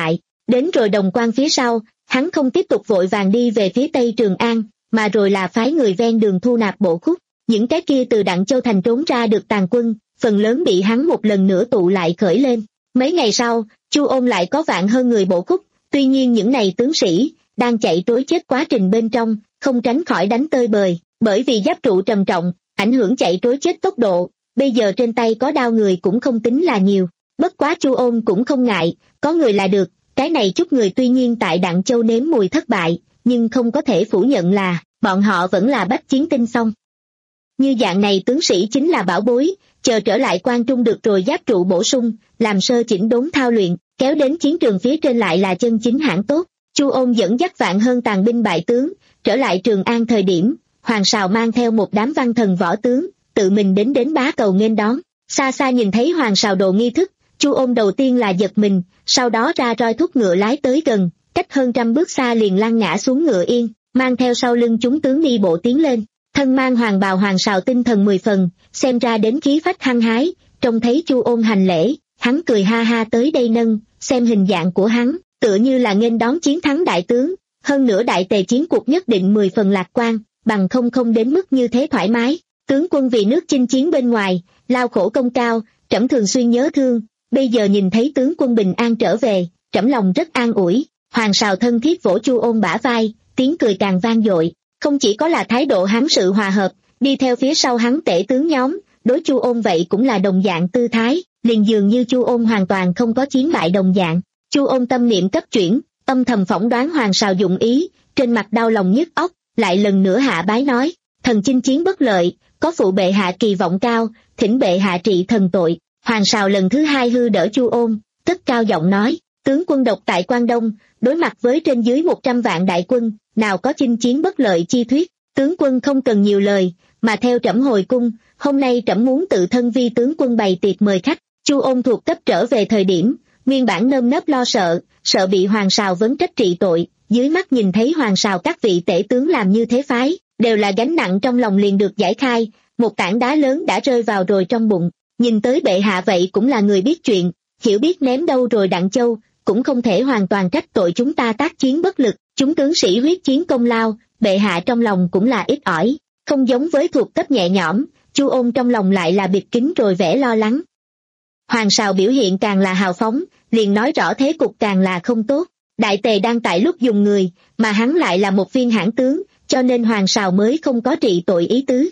Đến rồi đồng quan phía sau, hắn không tiếp tục vội vàng đi về phía tây Trường An, mà rồi là phái người ven đường thu nạp bổ khúc. Những cái kia từ Đặng Châu thành trốn ra được tàn quân, phần lớn bị hắn một lần nữa tụ lại khởi lên. Mấy ngày sau, Chu Ôn lại có vạn hơn người bổ khúc, tuy nhiên những này tướng sĩ đang chạy trối chết quá trình bên trong, không tránh khỏi đánh tơi bời, bởi vì giáp trụ trầm trọng, ảnh hưởng chạy trối chết tốc độ, bây giờ trên tay có đao người cũng không tính là nhiều. Bất quá Chu Ôn cũng không ngại, có người là được, cái này chút người tuy nhiên tại Đặng Châu nếm mùi thất bại, nhưng không có thể phủ nhận là, bọn họ vẫn là bách chiến tinh xong. Như dạng này tướng sĩ chính là bảo bối, chờ trở lại quan trung được rồi giáp trụ bổ sung, làm sơ chỉnh đốn thao luyện, kéo đến chiến trường phía trên lại là chân chính hãng tốt. Chu Ôn dẫn dắt vạn hơn tàn binh bại tướng, trở lại Trường An thời điểm, Hoàng Sào mang theo một đám văn thần võ tướng, tự mình đến đến bá cầu nghênh đón. Xa xa nhìn thấy Hoàng Sào đồ nghi thức, Chu Ôn đầu tiên là giật mình, sau đó ra roi thúc ngựa lái tới gần, cách hơn trăm bước xa liền lăn ngã xuống ngựa yên, mang theo sau lưng chúng tướng đi bộ tiến lên. Thân mang hoàng bào Hoàng Sào tinh thần mười phần, xem ra đến khí phách hăng hái, trông thấy Chu Ôn hành lễ, hắn cười ha ha tới đây nâng, xem hình dạng của hắn, tựa như là nghênh đón chiến thắng đại tướng, hơn nữa đại tề chiến cuộc nhất định mười phần lạc quan, bằng không không đến mức như thế thoải mái. Tướng quân vì nước chinh chiến bên ngoài, lao khổ công cao, trẫm thường xuyên nhớ thương, bây giờ nhìn thấy tướng quân bình an trở về, trẫm lòng rất an ủi. Hoàng Sào thân thiết vỗ Chu Ôn bả vai, tiếng cười càng vang dội. Không chỉ có là thái độ hắn sự hòa hợp, đi theo phía sau hắn tể tướng nhóm, đối Chu Ôn vậy cũng là đồng dạng tư thái, liền dường như Chu Ôn hoàn toàn không có chiến bại đồng dạng. Chu Ôn tâm niệm cấp chuyển, âm thầm phỏng đoán Hoàng Sào dụng ý, trên mặt đau lòng nhức óc, lại lần nữa hạ bái nói, thần chinh chiến bất lợi, có phụ bệ hạ kỳ vọng cao, thỉnh bệ hạ trị thần tội. Hoàng Sào lần thứ hai hư đỡ Chu Ôn, cất cao giọng nói, tướng quân độc tại Quan Đông, đối mặt với trên dưới một trăm vạn đại quân, nào có chinh chiến bất lợi chi thuyết, tướng quân không cần nhiều lời, mà theo trẫm hồi cung, hôm nay trẫm muốn tự thân vi tướng quân bày tiệc mời khách. Chu Ôn thuộc cấp trở về thời điểm, nguyên bản nơm nớp lo sợ, sợ bị Hoàng Sào vấn trách trị tội, dưới mắt nhìn thấy Hoàng Sào các vị tể tướng làm như thế phái, đều là gánh nặng trong lòng liền được giải khai, một tảng đá lớn đã rơi vào rồi trong bụng. Nhìn tới bệ hạ vậy cũng là người biết chuyện, hiểu biết ném đâu rồi Đặng Châu, cũng không thể hoàn toàn trách tội chúng ta tác chiến bất lực, chúng tướng sĩ huyết chiến công lao, bệ hạ trong lòng cũng là ít ỏi, không giống với thuộc cấp nhẹ nhõm, Chu Ôn trong lòng lại là bịt kín rồi vẻ lo lắng. Hoàng Sào biểu hiện càng là hào phóng, liền nói rõ thế cục càng là không tốt, đại tề đang tại lúc dùng người, mà hắn lại là một viên hãn tướng, cho nên Hoàng Sào mới không có trị tội ý tứ.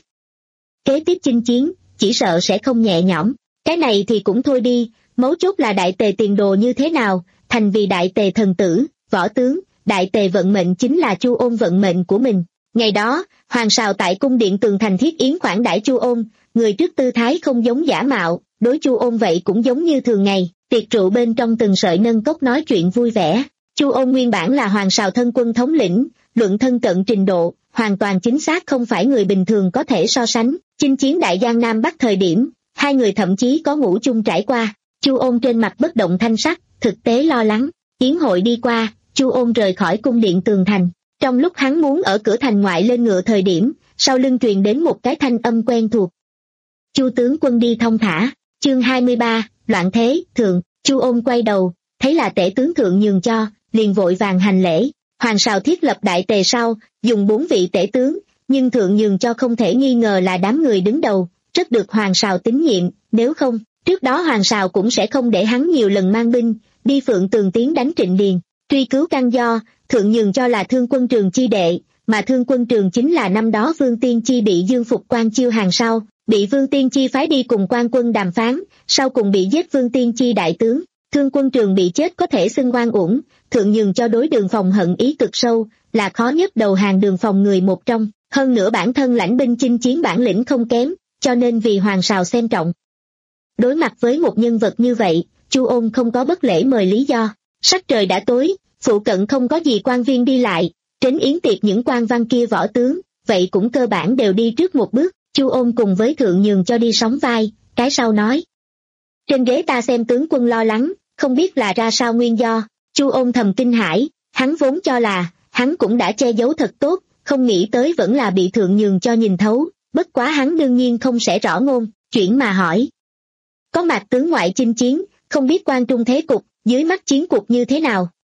Kế tiếp chinh chiến, chỉ sợ sẽ không nhẹ nhõm, cái này thì cũng thôi đi, mấu chốt là đại tề tiền đồ như thế nào, thành vì đại tề thần tử, võ tướng, đại tề vận mệnh chính là Chu Ôn vận mệnh của mình. Ngày đó, Hoàng Sào tại cung điện tường thành thiết yến khoản đãi Chu Ôn, người trước tư thái không giống giả mạo, đối Chu Ôn vậy cũng giống như thường ngày, tiệc rượu bên trong từng sợi nâng cốc nói chuyện vui vẻ. Chu Ôn nguyên bản là Hoàng Sào thân quân thống lĩnh, luận thân cận trình độ, hoàn toàn chính xác không phải người bình thường có thể so sánh. Chinh chiến đại giang Nam Bắc thời điểm, hai người thậm chí có ngủ chung trải qua. Chu Ôn trên mặt bất động thanh sắc, thực tế lo lắng. Yến hội đi qua, Chu Ôn rời khỏi cung điện tường thành. Trong lúc hắn muốn ở cửa thành ngoại lên ngựa thời điểm, sau lưng truyền đến một cái thanh âm quen thuộc. Chu tướng quân đi thông thả. Chương hai mươi ba, loạn thế, thượng. Chu Ôn quay đầu, thấy là tể tướng thượng nhường cho, liền vội vàng hành lễ. Hoàng Sào thiết lập đại tề sau, dùng bốn vị tể tướng, nhưng thượng nhường cho không thể nghi ngờ là đám người đứng đầu, rất được Hoàng Sào tín nhiệm, nếu không, trước đó Hoàng Sào cũng sẽ không để hắn nhiều lần mang binh, đi Phượng Tường tiến đánh Trịnh Điền, truy cứu căn do, thượng nhường cho là Thương Quân Trường chi đệ, mà Thương Quân Trường chính là năm đó Vương Tiên Chi bị Dương Phục Quan chiêu hàng sau, bị Vương Tiên Chi phái đi cùng quan quân đàm phán, sau cùng bị giết Vương Tiên Chi đại tướng. Thương Quân Trường bị chết có thể xưng oan uổng, thượng nhường cho đối Đường Phòng hận ý cực sâu, là khó nhất đầu hàng Đường Phòng người một trong, hơn nữa bản thân lãnh binh chinh chiến bản lĩnh không kém, cho nên vì Hoàng Sào xem trọng. Đối mặt với một nhân vật như vậy, Chu Ôn không có bất lễ mời lý do. Sắc trời đã tối, phụ cận không có gì quan viên đi lại, trấn yến tiệc những quan văn kia võ tướng, vậy cũng cơ bản đều đi trước một bước. Chu Ôn cùng với thượng nhường cho đi sóng vai, cái sau nói. Trên ghế ta xem tướng quân lo lắng, không biết là ra sao nguyên do. Chu Ôn thầm kinh hãi, hắn vốn cho là, hắn cũng đã che giấu thật tốt, không nghĩ tới vẫn là bị thượng nhường cho nhìn thấu, bất quá hắn đương nhiên không sẽ rõ ngôn, chuyển mà hỏi. Có mặt tướng ngoại chinh chiến, không biết quan trung thế cục, dưới mắt chiến cuộc như thế nào.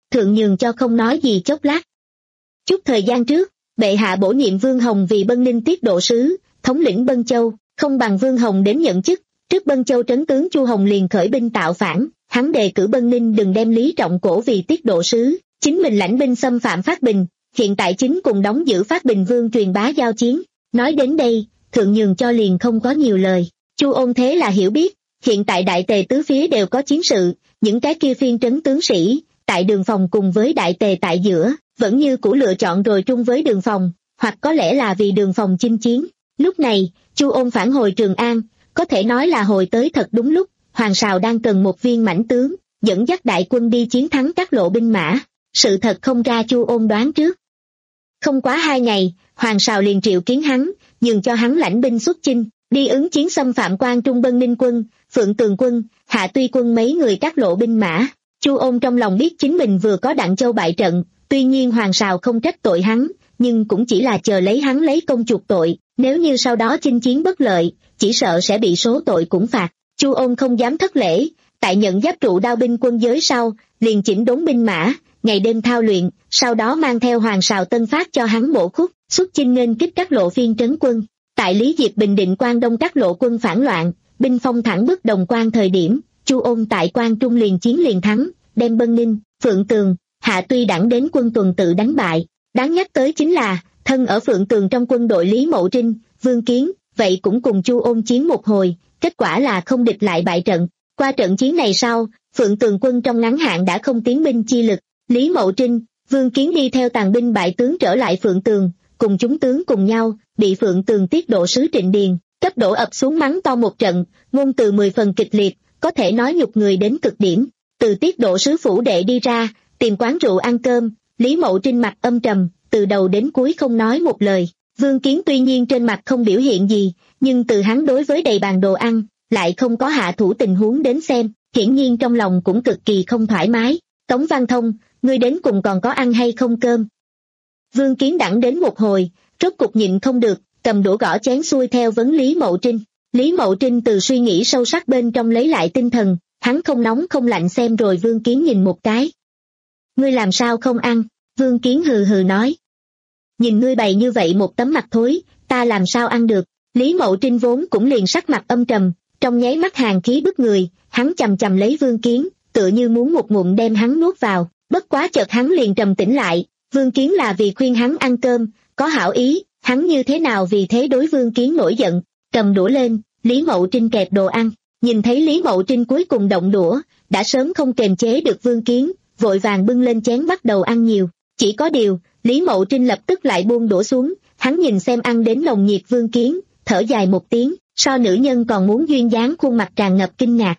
thượng nhường cho không nói gì chốc lát. Chút thời gian trước, bệ hạ bổ nhiệm Vương Hồng vì Bân Ninh tiết độ sứ, thống lĩnh Bân Châu, không bằng Vương Hồng đến nhận chức. Trước Bân Châu trấn tướng Chu Hồng liền khởi binh tạo phản, hắn đề cử Bân Ninh đừng đem Lý Trọng Cổ vì tiết độ sứ, chính mình lãnh binh xâm phạm Phát Bình, hiện tại chính cùng đóng giữ Phát Bình Vương truyền bá giao chiến. Nói đến đây, thượng nhường cho liền không có nhiều lời. Chu Ôn thế là hiểu biết, hiện tại đại tề tứ phía đều có chiến sự, những cái kia phiên trấn tướng sĩ, tại Đường Phòng cùng với đại tề tại giữa, vẫn như cũ lựa chọn rồi trung với Đường Phòng, hoặc có lẽ là vì Đường Phòng chinh chiến. Lúc này, Chu Ôn phản hồi Trường An, có thể nói là hồi tới thật đúng lúc, Hoàng Sào đang cần một viên mãnh tướng, dẫn dắt đại quân đi chiến thắng các lộ binh mã, sự thật không ra Chu Ôn đoán trước. Không quá hai ngày, Hoàng Sào liền triệu kiến hắn, nhường cho hắn lãnh binh xuất chinh, đi ứng chiến xâm phạm Quan Trung Bân Ninh quân, Phượng Tường quân, Hạ Tuy quân mấy người các lộ binh mã. Chu Ôn trong lòng biết chính mình vừa có Đặng Châu bại trận, tuy nhiên Hoàng Sào không trách tội hắn, nhưng cũng chỉ là chờ lấy hắn lấy công chuộc tội, nếu như sau đó chinh chiến bất lợi, chỉ sợ sẽ bị số tội cũng phạt. Chu Ôn không dám thất lễ, tại nhận giáp trụ đao binh quân giới sau, liền chỉnh đốn binh mã, ngày đêm thao luyện, sau đó mang theo Hoàng Sào tân phát cho hắn bổ khúc, xuất chinh nghênh kích các lộ phiên trấn quân. Tại Lý Diệp bình định Quan Đông các lộ quân phản loạn, binh phong thẳng bức Đồng Quan thời điểm, Chu Ôn tại Quan Trung liền chiến liền thắng, đem Bân Ninh, Phượng Tường, Hạ Tuy đẳng đến quân tuần tự đánh bại. Đáng nhắc tới chính là, thân ở Phượng Tường trong quân đội Lý Mậu Trinh, Vương Kiến, vậy cũng cùng Chu Ôn chiến một hồi, kết quả là không địch lại bại trận. Qua trận chiến này sau, Phượng Tường quân trong ngắn hạn đã không tiến binh chi lực, Lý Mậu Trinh, Vương Kiến đi theo tàn binh bại tướng trở lại Phượng Tường, cùng chúng tướng cùng nhau, bị Phượng Tường tiết độ sứ Trịnh Điền, cấp đổ ập xuống mắng to một trận, ngôn từ mười phần kịch liệt, có thể nói nhục người đến cực điểm. Từ tiết độ sứ phủ đệ đi ra, tìm quán rượu ăn cơm, Lý Mậu Trinh mặt âm trầm, từ đầu đến cuối không nói một lời. Vương Kiến tuy nhiên trên mặt không biểu hiện gì, nhưng từ hắn đối với đầy bàn đồ ăn, lại không có hạ thủ tình huống đến xem, hiển nhiên trong lòng cũng cực kỳ không thoải mái. Tống Văn Thông, ngươi đến cùng còn có ăn hay không cơm? Vương Kiến đẳng đến một hồi, rốt cục nhịn không được, cầm đũa gõ chén xuôi theo vấn Lý Mậu Trinh. Lý Mậu Trinh từ suy nghĩ sâu sắc bên trong lấy lại tinh thần, hắn không nóng không lạnh xem rồi Vương Kiến nhìn một cái. Ngươi làm sao không ăn? Vương Kiến hừ hừ nói. Nhìn ngươi bày như vậy một tấm mặt thối, ta làm sao ăn được? Lý Mậu Trinh vốn cũng liền sắc mặt âm trầm, trong nháy mắt hàn khí bức người, hắn chầm chầm lấy Vương Kiến, tựa như muốn một ngụm đem hắn nuốt vào, bất quá chợt hắn liền trầm tĩnh lại, Vương Kiến là vì khuyên hắn ăn cơm, có hảo ý, hắn như thế nào vì thế đối Vương Kiến nổi giận, cầm đũa lên, Lý Mậu Trinh kẹp đồ ăn, nhìn thấy Lý Mậu Trinh cuối cùng động đũa, đã sớm không kềm chế được Vương Kiến, vội vàng bưng lên chén bắt đầu ăn nhiều, chỉ có điều, Lý Mậu Trinh lập tức lại buông đũa xuống, hắn nhìn xem ăn đến nồng nhiệt Vương Kiến, thở dài một tiếng, so nữ nhân còn muốn duyên dáng khuôn mặt tràn ngập kinh ngạc.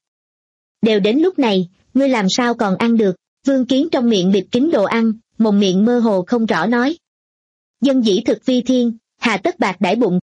Đều đến lúc này, ngươi làm sao còn ăn được? Vương Kiến trong miệng bịt kín đồ ăn, mồm miệng mơ hồ không rõ nói. Dân dĩ thực vi thiên, hà tất bạc đãi bụng.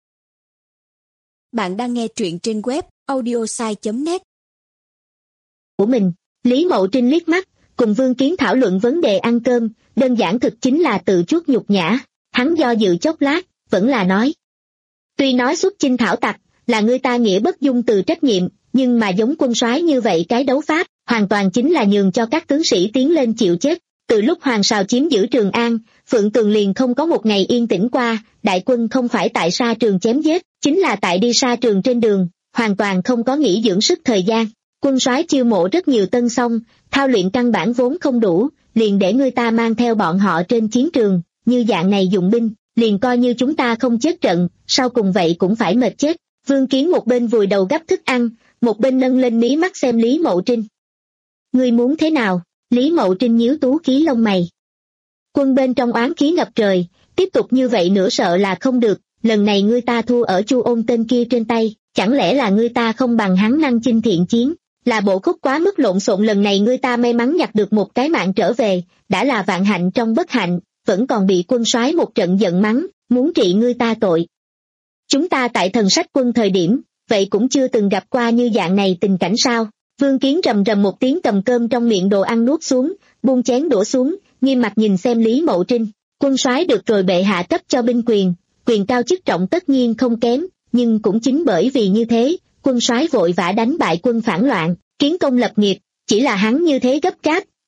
Bạn đang nghe truyện trên web audiosai chấm net. Của mình, Lý Mậu Trinh liếc mắt, cùng Vương Kiến thảo luận vấn đề ăn cơm, đơn giản thực chính là tự chuốc nhục nhã. Hắn do dự chốc lát, vẫn là nói. Tuy nói xuất chinh thảo tặc, là người ta nghĩa bất dung từ trách nhiệm, nhưng mà giống quân soái như vậy cái đấu pháp, hoàn toàn chính là nhường cho các tướng sĩ tiến lên chịu chết. Từ lúc Hoàng Sào chiếm giữ Trường An, Phượng Tường liền không có một ngày yên tĩnh qua, đại quân không phải tại sa trường chém giết, chính là tại đi sa trường trên đường, hoàn toàn không có nghỉ dưỡng sức thời gian. Quân soái chiêu mộ rất nhiều tân song, thao luyện căn bản vốn không đủ, liền để người ta mang theo bọn họ trên chiến trường, như dạng này dụng binh, liền coi như chúng ta không chết trận, sau cùng vậy cũng phải mệt chết. Vương Kiến một bên vùi đầu gắp thức ăn, một bên nâng lên mí mắt xem Lý Mậu Trinh. Ngươi muốn thế nào? Lý Mậu Trinh nhíu tú khí lông mày. Quân bên trong oán khí ngập trời, tiếp tục như vậy nữa sợ là không được, lần này ngươi ta thua ở Chu Ôn tên kia trên tay, chẳng lẽ là ngươi ta không bằng hắn năng chinh thiện chiến, là bộ khúc quá mức lộn xộn, lần này ngươi ta may mắn nhặt được một cái mạng trở về, đã là vạn hạnh trong bất hạnh, vẫn còn bị quân soái một trận giận mắng, muốn trị ngươi ta tội. Chúng ta tại Thần Sách quân thời điểm, vậy cũng chưa từng gặp qua như dạng này tình cảnh sao? Vương Kiến rầm rầm một tiếng cầm cơm trong miệng đồ ăn nuốt xuống, buông chén đũa xuống, nghiêm mặt nhìn xem Lý Mậu Trinh. Quân soái được rồi bệ hạ cấp cho binh quyền, quyền cao chức trọng tất nhiên không kém, nhưng cũng chính bởi vì như thế, quân soái vội vã đánh bại quân phản loạn, kiến công lập nghiệp, chỉ là hắn như thế gấp gáp,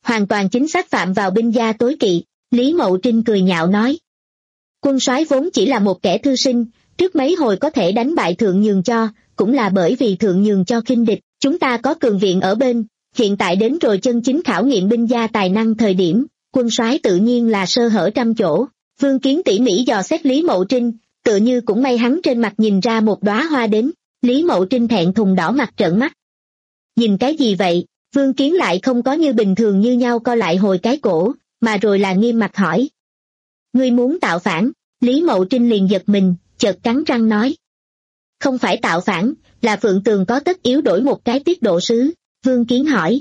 hoàn toàn chính xác phạm vào binh gia tối kỵ. Lý Mậu Trinh cười nhạo nói. Quân soái vốn chỉ là một kẻ thư sinh, trước mấy hồi có thể đánh bại Thượng Nhường Cho, cũng là bởi vì Thượng Nhường Cho khinh địch, chúng ta có cường viện ở bên, hiện tại đến rồi chân chính khảo nghiệm binh gia tài năng thời điểm, quân soái tự nhiên là sơ hở trăm chỗ. Vương Kiến tỉ mỉ dò xét Lý Mậu Trinh, tựa như cũng may hắn trên mặt nhìn ra một đóa hoa đến. Lý Mậu Trinh thẹn thùng đỏ mặt trợn mắt. Nhìn cái gì vậy? Vương Kiến lại không có như bình thường như nhau co lại hồi cái cổ, mà rồi là nghiêm mặt hỏi. Ngươi muốn tạo phản? Lý Mậu Trinh liền giật mình, chợt cắn răng nói. Không phải tạo phản, là Phượng Tường có tất yếu đổi một cái tiết độ sứ. Vương Kiến hỏi.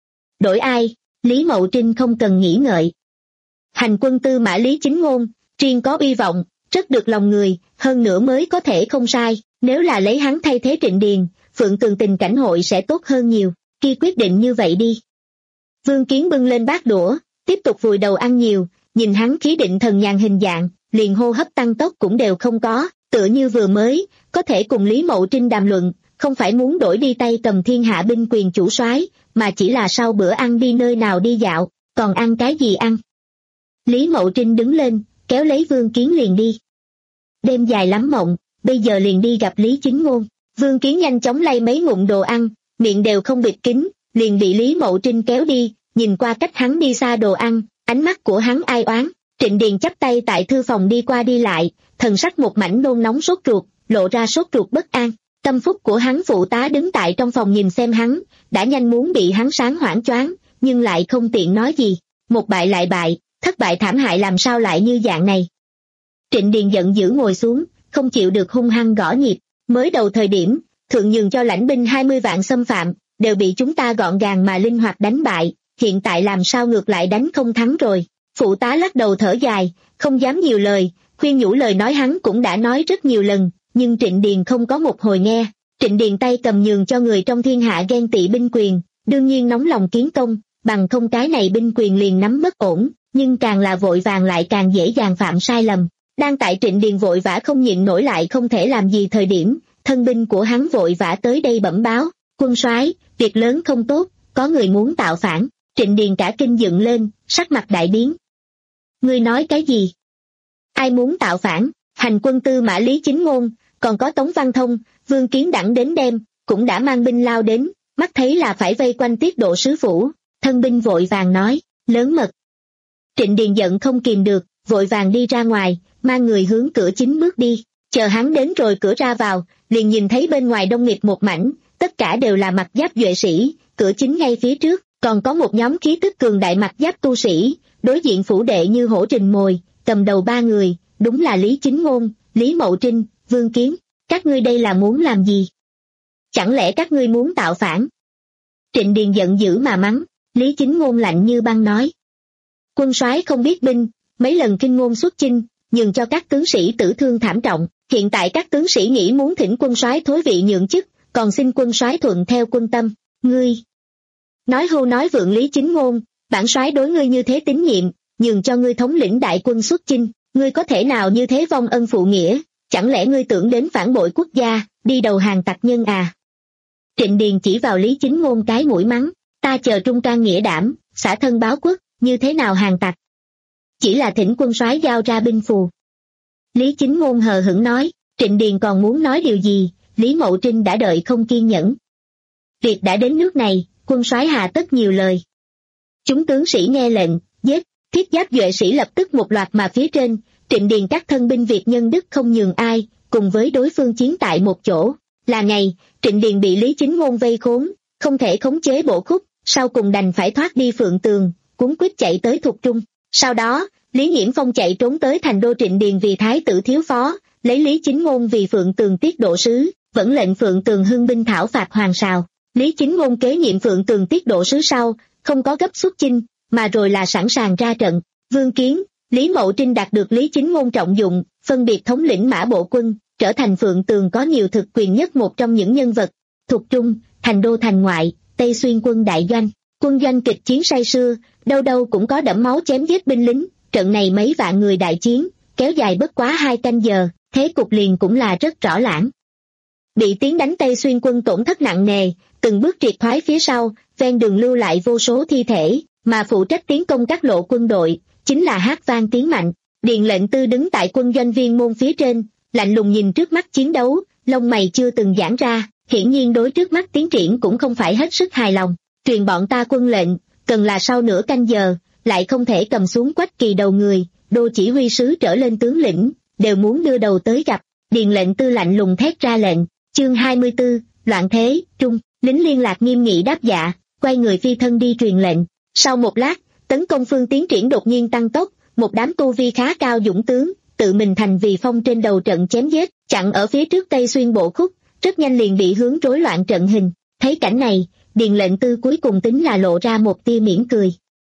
Đổi ai? Lý Mậu Trinh không cần nghĩ ngợi. Hành quân tư mã Lý Chính Ngôn, riêng có uy vọng, rất được lòng người, hơn nữa mới có thể không sai, nếu là lấy hắn thay thế Trịnh Điền, Phượng Tường tình cảnh hội sẽ tốt hơn nhiều, khi quyết định như vậy đi. Vương Kiến bưng lên bát đũa, tiếp tục vùi đầu ăn nhiều, nhìn hắn khí định thần nhàn hình dạng, liền hô hấp tăng tốc cũng đều không có, tựa như vừa mới, có thể cùng Lý Mậu Trinh đàm luận, không phải muốn đổi đi tay cầm thiên hạ binh quyền chủ soái, mà chỉ là sau bữa ăn đi nơi nào đi dạo, còn ăn cái gì ăn. Lý Mậu Trinh đứng lên, kéo lấy Vương Kiến liền đi. Đêm dài lắm mộng, bây giờ liền đi gặp Lý Chính Ngôn. Vương Kiến nhanh chóng lay mấy ngụm đồ ăn, miệng đều không bịt kín, liền bị Lý Mậu Trinh kéo đi, nhìn qua cách hắn đi xa đồ ăn, ánh mắt của hắn ai oán. Trịnh Điền chắp tay tại thư phòng đi qua đi lại, thần sắc một mảnh nôn nóng sốt ruột, lộ ra sốt ruột bất an. Tâm phúc của hắn phụ tá đứng tại trong phòng nhìn xem hắn, đã nhanh muốn bị hắn sáng hoảng choáng, nhưng lại không tiện nói gì. Một bại lại bại, thất bại thảm hại làm sao lại như dạng này. Trịnh Điền giận dữ ngồi xuống, không chịu được hung hăng gõ nhịp. Mới đầu thời điểm, Thượng Nhường Cho lãnh binh hai mươi vạn xâm phạm, đều bị chúng ta gọn gàng mà linh hoạt đánh bại, hiện tại làm sao ngược lại đánh không thắng rồi. Phụ tá lắc đầu thở dài, không dám nhiều lời, khuyên nhủ lời nói hắn cũng đã nói rất nhiều lần, nhưng Trịnh Điền không có một hồi nghe. Trịnh Điền tay cầm nhường cho người trong thiên hạ ghen tị binh quyền, đương nhiên nóng lòng kiến công, bằng không cái này binh quyền liền nắm bất ổn, nhưng càng là vội vàng lại càng dễ dàng phạm sai lầm. Đang tại Trịnh Điền vội vã không nhịn nổi lại không thể làm gì thời điểm, thân binh của hắn vội vã tới đây bẩm báo, quân soái, việc lớn không tốt, có người muốn tạo phản. Trịnh Điền cả kinh dựng lên, sắc mặt đại biến. Ngươi nói cái gì? Ai muốn tạo phản? Hành quân tư mã Lý Chính Ngôn, còn có Tống Văn Thông, Vương Kiến đẳng đến đêm, cũng đã mang binh lao đến, mắt thấy là phải vây quanh tiết độ sứ phủ, thân binh vội vàng nói, lớn mật. Trịnh Điền giận không kìm được, vội vàng đi ra ngoài, mang người hướng cửa chính bước đi, chờ hắn đến rồi cửa ra vào, liền nhìn thấy bên ngoài đông nghịt một mảnh, tất cả đều là mặc giáp duệ sĩ, cửa chính ngay phía trước, còn có một nhóm khí tức cường đại mặc giáp tu sĩ, đối diện phủ đệ như hổ trình mồi, cầm đầu ba người, đúng là Lý Chính Ngôn, Lý Mậu Trinh, Vương Kiến. Các ngươi đây là muốn làm gì? Chẳng lẽ các ngươi muốn tạo phản? Trịnh Điền giận dữ mà mắng. Lý Chính Ngôn lạnh như băng nói. Quân soái không biết binh, mấy lần kinh ngôn xuất chinh, nhường cho các tướng sĩ tử thương thảm trọng, hiện tại các tướng sĩ nghĩ muốn thỉnh quân soái thối vị nhượng chức, còn xin quân soái thuận theo quân tâm. Ngươi nói hưu nói vượng Lý Chính Ngôn, bản soái đối ngươi như thế tín nhiệm, nhường cho ngươi thống lĩnh đại quân xuất chinh, ngươi có thể nào như thế vong ân phụ nghĩa? Chẳng lẽ ngươi tưởng đến phản bội quốc gia, đi đầu hàng tặc nhân à? Trịnh Điền chỉ vào Lý Chính Ngôn cái mũi mắng, ta chờ trung can nghĩa đảm, xả thân báo quốc, như thế nào hàng tặc? Chỉ là thỉnh quân soái giao ra binh phù. Lý Chính Ngôn hờ hững nói. Trịnh Điền còn muốn nói điều gì, Lý Mậu Trinh đã đợi không kiên nhẫn. Việc đã đến nước này, quân soái hà tất nhiều lời. Chúng tướng sĩ nghe lệnh, giết. Thiết giáp duệ sĩ lập tức một loạt mà phía trên, Trịnh Điền các thân binh Việt nhân đức không nhường ai, cùng với đối phương chiến tại một chỗ. Là ngày, Trịnh Điền bị Lý Chính Ngôn vây khốn, không thể khống chế bộ khúc, sau cùng đành phải thoát đi Phượng Tường, cuốn quýt chạy tới Thục Trung. Sau đó, Lý Nghiễm Phong chạy trốn tới thành đô Trịnh Điền vì thái tử thiếu phó, lấy Lý Chính Ngôn vì Phượng Tường tiết độ sứ, vẫn lệnh Phượng Tường hưng binh thảo phạt Hoàng Sào. Lý Chính Ngôn kế nhiệm Phượng Tường tiết độ sứ sau, không có gấp xuất chinh, mà rồi là sẵn sàng ra trận. Vương Kiến, Lý Mậu Trinh đạt được Lý Chính Ngôn trọng dụng, phân biệt thống lĩnh mã bộ quân, trở thành Phượng Tường có nhiều thực quyền nhất một trong những nhân vật. Thục Trung, thành đô thành ngoại, Tây Xuyên quân đại doanh, quân doanh kịch chiến say sưa, đâu đâu cũng có đẫm máu chém giết binh lính. Trận này mấy vạn người đại chiến, kéo dài bất quá hai canh giờ, thế cục liền cũng là rất rõ lãng. Bị tiến đánh Tây Xuyên quân tổn thất nặng nề, từng bước triệt thoái phía sau, ven đường lưu lại vô số thi thể, mà phụ trách tiến công các lộ quân đội, chính là hát vang tiếng mạnh. Điền lệnh tư đứng tại quân doanh viên môn phía trên, lạnh lùng nhìn trước mắt chiến đấu, lông mày chưa từng giãn ra, hiển nhiên đối trước mắt tiến triển cũng không phải hết sức hài lòng. Truyền bọn ta quân lệnh, cần là sau nửa canh giờ, lại không thể cầm xuống Quách Kỳ đầu người, đô chỉ huy sứ trở lên tướng lĩnh, đều muốn đưa đầu tới gặp. Điền lệnh tư lạnh lùng thét ra lệnh. Chương hai mươi tư, loạn thế, trung, lính liên lạc nghiêm nghị đáp dạ, quay người phi thân đi truyền lệnh. Sau một lát, tấn công phương tiến triển đột nhiên tăng tốc, một đám tu vi khá cao dũng tướng, tự mình thành vì phong trên đầu trận chém giết, chặn ở phía trước Tây Xuyên bộ khúc, rất nhanh liền bị hướng rối loạn trận hình. Thấy cảnh này, Điền lệnh tư cuối cùng tính là lộ ra một tia mỉm cười.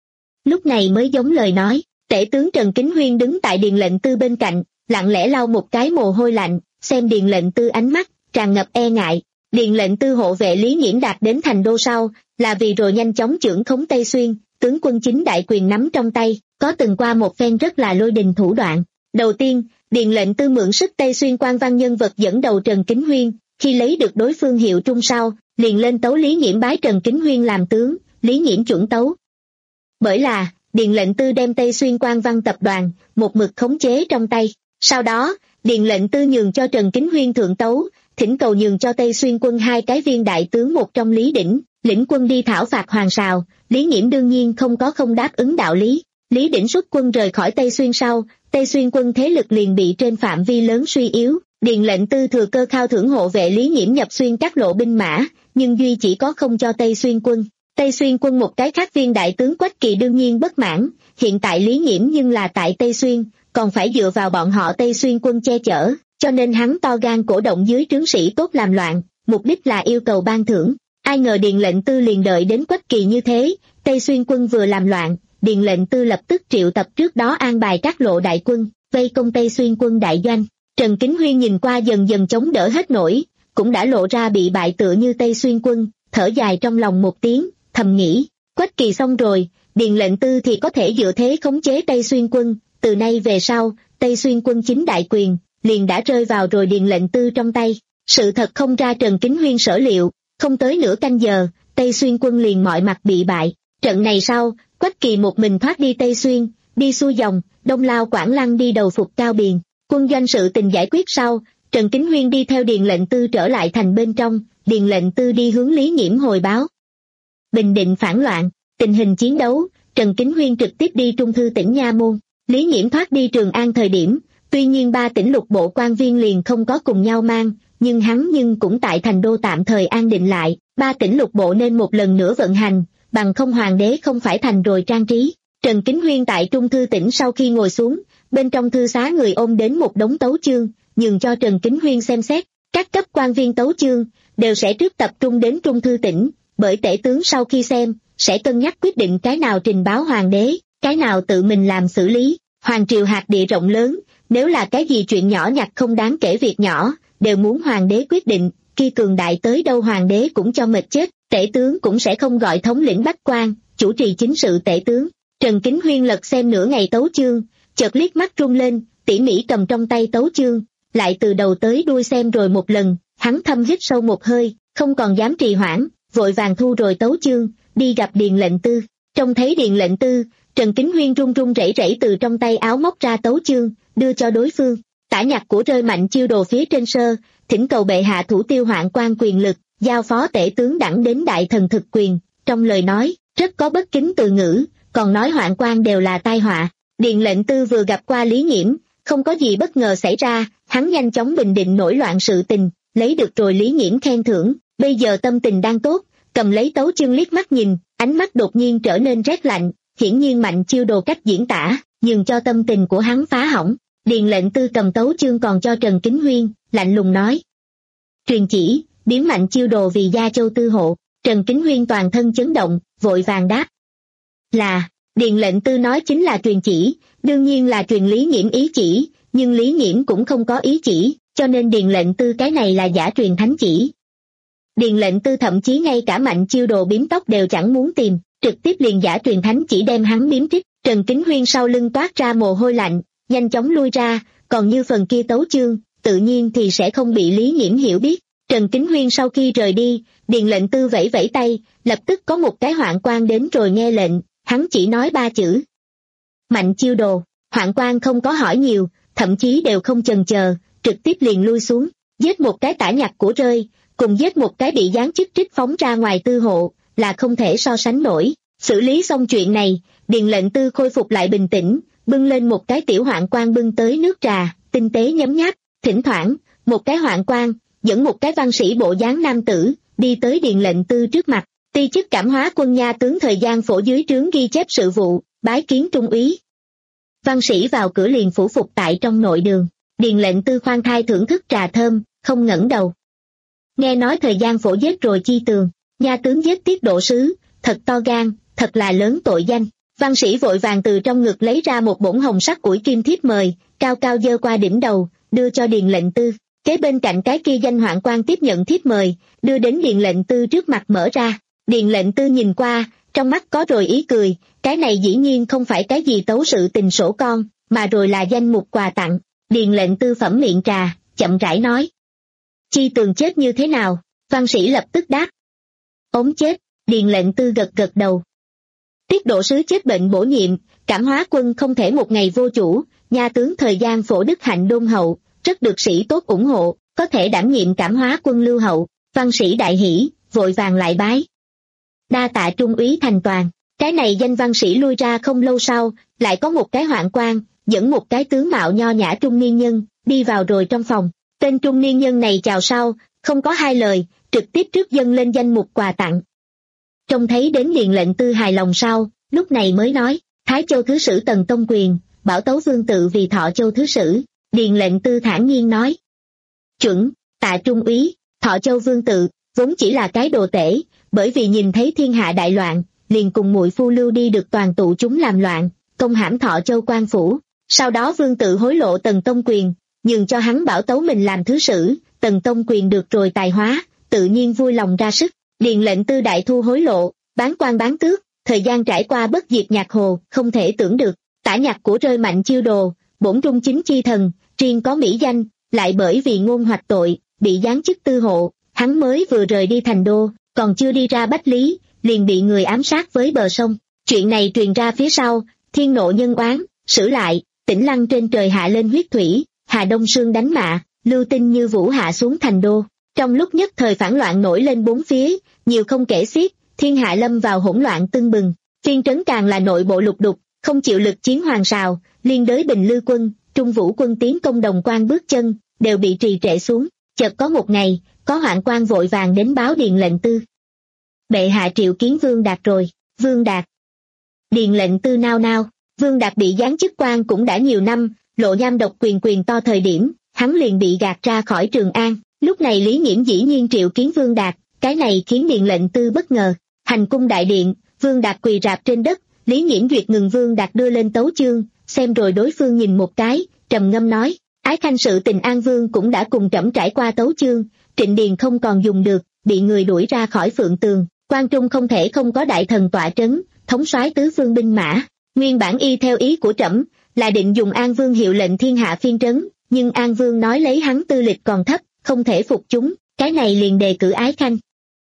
Lúc này mới giống lời nói, tể tướng Trần Kính Huyên đứng tại Điền lệnh tư bên cạnh, lặng lẽ lau một cái mồ hôi lạnh, xem Điền lệnh tư ánh mắt tràn ngập e ngại. Điền lệnh tư hộ vệ Lý Nghiễm đạt đến thành đô sau, là vì rồi nhanh chóng chưởng khống Tây Xuyên, tướng quân chính đại quyền nắm trong tay, có từng qua một phen rất là lôi đình thủ đoạn. Đầu tiên, Điền lệnh tư mượn sức Tây Xuyên quan văn nhân vật dẫn đầu Trần Kính Huyên, khi lấy được đối phương hiệu trung sau, liền lên tấu Lý Nghiễm bái Trần Kính Huyên làm tướng, Lý Nghiễm chuẩn tấu. Bởi là, Điền lệnh tư đem Tây Xuyên quan văn tập đoàn, một mực khống chế trong tay. Sau đó, Điền lệnh tư nhường cho Trần Kính Huyên thượng tấu, thỉnh cầu nhường cho Tây Xuyên quân hai cái viên đại tướng một trong Lý Đỉnh, lĩnh quân đi thảo phạt Hoàng Sào. Lý Nghiễm đương nhiên không có không đáp ứng đạo lý. Lý Đỉnh xuất quân rời khỏi Tây Xuyên sau, Tây Xuyên quân thế lực liền bị trên phạm vi lớn suy yếu. Điền lệnh tư thừa cơ khao thưởng hộ vệ Lý Nghiễm nhập xuyên các lộ binh mã, nhưng duy chỉ có không cho Tây Xuyên quân. Tây Xuyên quân một cái khác viên đại tướng Quách Kỳ đương nhiên bất mãn, hiện tại Lý Nghiễm nhưng là tại Tây Xuyên, còn phải dựa vào bọn họ Tây Xuyên quân che chở, cho nên hắn to gan cổ động dưới trướng sĩ tốt làm loạn, mục đích là yêu cầu ban thưởng. Ai ngờ Điền lệnh tư liền đợi đến Quách Kỳ như thế, Tây Xuyên quân vừa làm loạn, Điền lệnh tư lập tức triệu tập trước đó an bài các lộ đại quân, vây công Tây Xuyên quân đại doanh. Trần Kính Huyên nhìn qua dần dần chống đỡ hết nổi, cũng đã lộ ra bị bại tựa như Tây Xuyên quân, thở dài trong lòng một tiếng, thầm nghĩ, Quách Kỳ xong rồi, Điền lệnh tư thì có thể dựa thế khống chế Tây Xuyên quân, từ nay về sau, Tây Xuyên quân chính đại quyền, liền đã rơi vào rồi Điền lệnh tư trong tay. Sự thật không ra Trần Kính Huyên sở liệu, không tới nửa canh giờ, Tây Xuyên quân liền mọi mặt bị bại. Trận này sau, Quách Kỳ một mình thoát đi Tây Xuyên, đi xuôi dòng, đông lao Quảng Lăng đi đầu phục Cao Biền. Quân doanh sự tình giải quyết sau, Trần Kính Huyên đi theo Điền lệnh tư trở lại thành bên trong, Điền lệnh tư đi hướng Lý Nghiễm hồi báo. Bình định phản loạn, tình hình chiến đấu, Trần Kính Huyên trực tiếp đi Trung Thư tỉnh Nha Môn. Lý Nghiễm thoát đi Trường An thời điểm, tuy nhiên ba tỉnh lục bộ quan viên liền không có cùng nhau mang, nhưng hắn nhưng cũng tại thành đô tạm thời an định lại, ba tỉnh lục bộ nên một lần nữa vận hành, bằng không hoàng đế không phải thành rồi trang trí. Trần Kính Huyên tại Trung Thư tỉnh sau khi ngồi xuống, bên trong thư xá người ôm đến một đống tấu chương, nhường cho Trần Kính Huyên xem xét. Các cấp quan viên tấu chương đều sẽ trước tập trung đến Trung Thư tỉnh, bởi tể tướng sau khi xem sẽ cân nhắc quyết định cái nào trình báo hoàng đế, cái nào tự mình làm xử lý. Hoàng triều hạt địa rộng lớn, nếu là cái gì chuyện nhỏ nhặt không đáng kể việc nhỏ, đều muốn hoàng đế quyết định, khi cường đại tới đâu hoàng đế cũng cho mệt chết, tể tướng cũng sẽ không gọi thống lĩnh bách quan, chủ trì chính sự tể tướng. Trần Kính Huyên lật xem nửa ngày tấu chương, chợt liếc mắt rung lên, tỉ mỉ cầm trong tay tấu chương, lại từ đầu tới đuôi xem rồi một lần, hắn thâm hít sâu một hơi, không còn dám trì hoãn, vội vàng thu rồi tấu chương, đi gặp Điền lệnh tư. Trông thấy Điền lệnh tư, Trần Kính Huyên run run rẩy rẩy từ trong tay áo móc ra tấu chương, đưa cho đối phương. Tả nhạc của rơi Mạnh Chiêu Đồ phía trên sơ, thỉnh cầu bệ hạ thủ tiêu hoạn quan quyền lực, giao phó tể tướng đẳng đến đại thần thực quyền. Trong lời nói, rất có bất kính từ ngữ, còn nói hoạn quan đều là tai họa. Điền lệnh tư vừa gặp qua Lý Nghiễm, không có gì bất ngờ xảy ra, hắn nhanh chóng bình định nổi loạn sự tình, lấy được rồi Lý Nghiễm khen thưởng, bây giờ tâm tình đang tốt, cầm lấy tấu chương liếc mắt nhìn, ánh mắt đột nhiên trở nên rét lạnh, hiển nhiên Mạnh Chiêu Đồ cách diễn tả, nhường cho tâm tình của hắn phá hỏng. Điền lệnh tư cầm tấu chương còn cho Trần Kính Huyên, lạnh lùng nói. Truyền chỉ, biếm Mạnh Chiêu Đồ vì Gia Châu tư hộ. Trần Kính Huyên toàn thân chấn động, vội vàng đáp. Là, Điền lệnh tư nói chính là truyền chỉ, đương nhiên là truyền Lý Nghiễm ý chỉ, nhưng Lý Nghiễm cũng không có ý chỉ, cho nên Điền lệnh tư cái này là giả truyền thánh chỉ. Điền lệnh tư thậm chí ngay cả Mạnh Chiêu Đồ biếm tóc đều chẳng muốn tìm, trực tiếp liền giả truyền thánh chỉ đem hắn biếm trích. Trần Kính Huyên sau lưng toát ra mồ hôi lạnh, nhanh chóng lui ra, còn như phần kia tấu chương, tự nhiên thì sẽ không bị Lý Nghiễm hiểu biết. Trần Kính Huyên sau khi rời đi, Điền lệnh tư vẫy vẫy tay, lập tức có một cái hoạn quan đến rồi nghe lệnh, hắn chỉ nói ba chữ. Mạnh Chiêu Đồ. Hoạn quan không có hỏi nhiều, thậm chí đều không chần chờ, trực tiếp liền lui xuống, giết một cái tả nhặt của rơi, cùng giết một cái bị giáng chức trích phóng ra ngoài tư hộ, là không thể so sánh nổi. Xử lý xong chuyện này, Điền Lệnh Tư khôi phục lại bình tĩnh, bưng lên một cái tiểu hoạn quan bưng tới nước trà, tinh tế nhấm nháp, thỉnh thoảng, một cái hoạn quan, dẫn một cái văn sĩ bộ dáng nam tử, đi tới Điền Lệnh Tư trước mặt, ti chức Cảm Hóa Quân nha tướng thời gian phổ dưới trướng ghi chép sự vụ, bái kiến trung úy. Văn sĩ vào cửa liền phủ phục tại trong nội đường, Điền Lệnh Tư khoan thai thưởng thức trà thơm, không ngẩng đầu. Nghe nói thời gian phổ giết rồi chi tường, nha tướng giết tiết độ sứ, thật to gan, thật là lớn tội danh. Văn sĩ vội vàng từ trong ngực lấy ra một bổn hồng sắc ủi kim thiếp mời, cao cao giơ qua đỉnh đầu, đưa cho Điền Lệnh Tư. Kế bên cạnh cái kia danh hoạn quan tiếp nhận thiếp mời, đưa đến Điền Lệnh Tư trước mặt mở ra. Điền Lệnh Tư nhìn qua, trong mắt có rồi ý cười, cái này dĩ nhiên không phải cái gì tấu sự tình sổ con, mà rồi là danh mục quà tặng. Điền Lệnh Tư phẩm miệng trà, chậm rãi nói. Chi tường chết như thế nào? Văn sĩ lập tức đáp. Ống chết. Điền Lệnh Tư gật gật đầu. Tiết độ sứ chết bệnh bổ nhiệm, Cảm Hóa Quân không thể một ngày vô chủ, nha tướng thời gian phổ đức hạnh đôn hậu, rất được sĩ tốt ủng hộ, có thể đảm nhiệm Cảm Hóa Quân lưu hậu. Văn sĩ đại hỷ, vội vàng lại bái. Đa tạ trung úy thành toàn. Cái này danh văn sĩ lui ra không lâu sau, lại có một cái hoạn quan, dẫn một cái tướng mạo nho nhã trung niên nhân, đi vào rồi trong phòng. Tên trung niên nhân này chào sau, không có hai lời, trực tiếp trước dâng lên danh mục quà tặng. Trông thấy đến Điền Lệnh Tư hài lòng sau, lúc này mới nói, Thái Châu Thứ Sử Tần Tông Quyền, bảo tấu vương tự vì Thọ Châu Thứ Sử. Điền Lệnh Tư thản nhiên nói. Chuẩn, tạ trung úy. Thọ Châu Vương tự, vốn chỉ là cái đồ tể, bởi vì nhìn thấy thiên hạ đại loạn, liền cùng muội phu lưu đi được toàn tụ chúng làm loạn, công hãm Thọ Châu quan phủ. Sau đó vương tự hối lộ Tần Tông Quyền, nhường cho hắn bảo tấu mình làm thứ sử. Tần Tông Quyền được rồi tài hóa, tự nhiên vui lòng ra sức. Điền Lệnh Tư đại thu hối lộ, bán quan bán tước, thời gian trải qua bất diệt nhạc hồ, không thể tưởng được. Tả nhạc của rơi Mạnh Chiêu Đồ, bổn trung chính chi thần, riêng có mỹ danh, lại bởi vì ngôn hoạch tội, bị giáng chức tư hộ. Hắn mới vừa rời đi thành đô, còn chưa đi ra Bách Lý, liền bị người ám sát với bờ sông. Chuyện này truyền ra phía sau, thiên nộ nhân oán, xử lại, Tĩnh Lăng trên trời hạ lên huyết thủy, Hà Đông Sương đánh mạ, lưu tinh như vũ hạ xuống thành đô. Trong lúc nhất thời phản loạn nổi lên bốn phía, nhiều không kể xiết, thiên hạ lâm vào hỗn loạn tưng bừng. Phiên trấn càng là nội bộ lục đục, không chịu lực chiến Hoàng Sào, liên đới Bình Lư quân, Trung Vũ quân tiến công Đồng Quan bước chân, đều bị trì trệ xuống. Chợt có một ngày, có hoạn quan vội vàng đến báo Điền Lệnh Tư. Bệ hạ triệu kiến Vương Đạt rồi. Vương Đạt. Điền Lệnh Tư nao nao, Vương Đạt bị giáng chức quan cũng đã nhiều năm, lộ nham độc quyền quyền to thời điểm, hắn liền bị gạt ra khỏi Trường An. Lúc này Lý Nghiễm dĩ nhiên triệu kiến Vương Đạt, cái này khiến Điền Lệnh Tư bất ngờ. Hành cung đại điện, Vương Đạt quỳ rạp trên đất, Lý Nghiễm duyệt ngừng Vương Đạt đưa lên tấu chương, xem rồi đối phương nhìn một cái, trầm ngâm nói, ái khanh sự tình An Vương cũng đã cùng trẫm trải qua tấu chương, Trịnh Điền không còn dùng được, bị người đuổi ra khỏi Phượng Tường, quan trung không thể không có đại thần tọa trấn, thống soái tứ phương binh mã. Nguyên bản y theo ý của trẫm là định dùng An Vương hiệu lệnh thiên hạ phiên trấn, nhưng An Vương nói lấy hắn tư lịch còn thấp, không thể phục chúng, cái này liền đề cử ái khanh.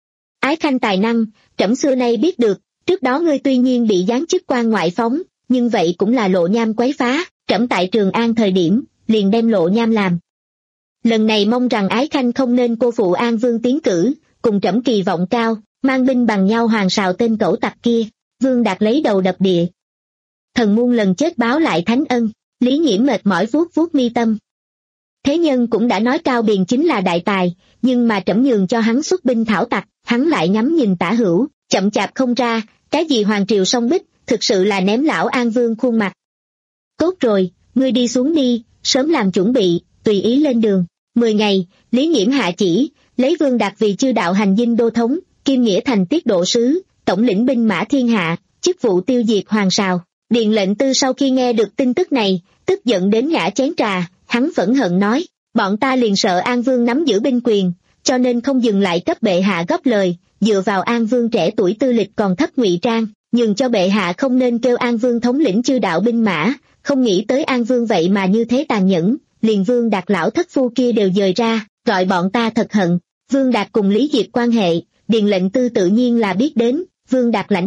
Ái khanh tài năng, trẫm xưa nay biết được, trước đó ngươi tuy nhiên bị giáng chức quan ngoại phóng, nhưng vậy cũng là lộ nham quấy phá, trẫm tại Trường An thời điểm, liền đem lộ nham làm. Lần này mong rằng ái khanh không nên cô phụ An Vương tiến cử, cùng trẫm kỳ vọng cao, mang binh bằng nhau Hoàng Sào tên cẩu tặc kia. Vương Đạt lấy đầu đập địa. Thần muôn lần chết báo lại thánh ân. Lý Nghiễm mệt mỏi vuốt vuốt mi tâm. Thế nhân cũng đã nói Cao Biền chính là đại tài, nhưng mà trẫm nhường cho hắn xuất binh thảo tặc, hắn lại ngắm nhìn Tả Hữu, chậm chạp không ra, cái gì hoàng triều song bích, thực sự là ném lão An Vương khuôn mặt. Tốt rồi, ngươi đi xuống đi, sớm làm chuẩn bị, tùy ý lên đường. Mười ngày, Lý Nghiễm hạ chỉ, lấy Vương Đạt vì chư đạo hành dinh đô thống, kim nghĩa thành tiết độ sứ, tổng lĩnh binh mã thiên hạ, chức vụ tiêu diệt Hoàng Sào. Điền Lệnh Tư sau khi nghe được tin tức này, tức giận đến ngã chén trà, hắn phẫn hận nói, bọn ta liền sợ An Vương nắm giữ binh quyền, cho nên không dừng lại cấp bệ hạ góp lời, dựa vào An Vương trẻ tuổi tư lịch còn thấp ngụy trang, nhường cho bệ hạ không nên kêu An Vương thống lĩnh chư đạo binh mã, không nghĩ tới An Vương vậy mà như thế tàn nhẫn, liền Vương Đạt lão thất phu kia đều dời ra, gọi bọn ta thật hận. Vương Đạt cùng Lý Diệp quan hệ, Điền Lệnh Tư tự nhiên là biết đến, Vương Đạt lãnh binh,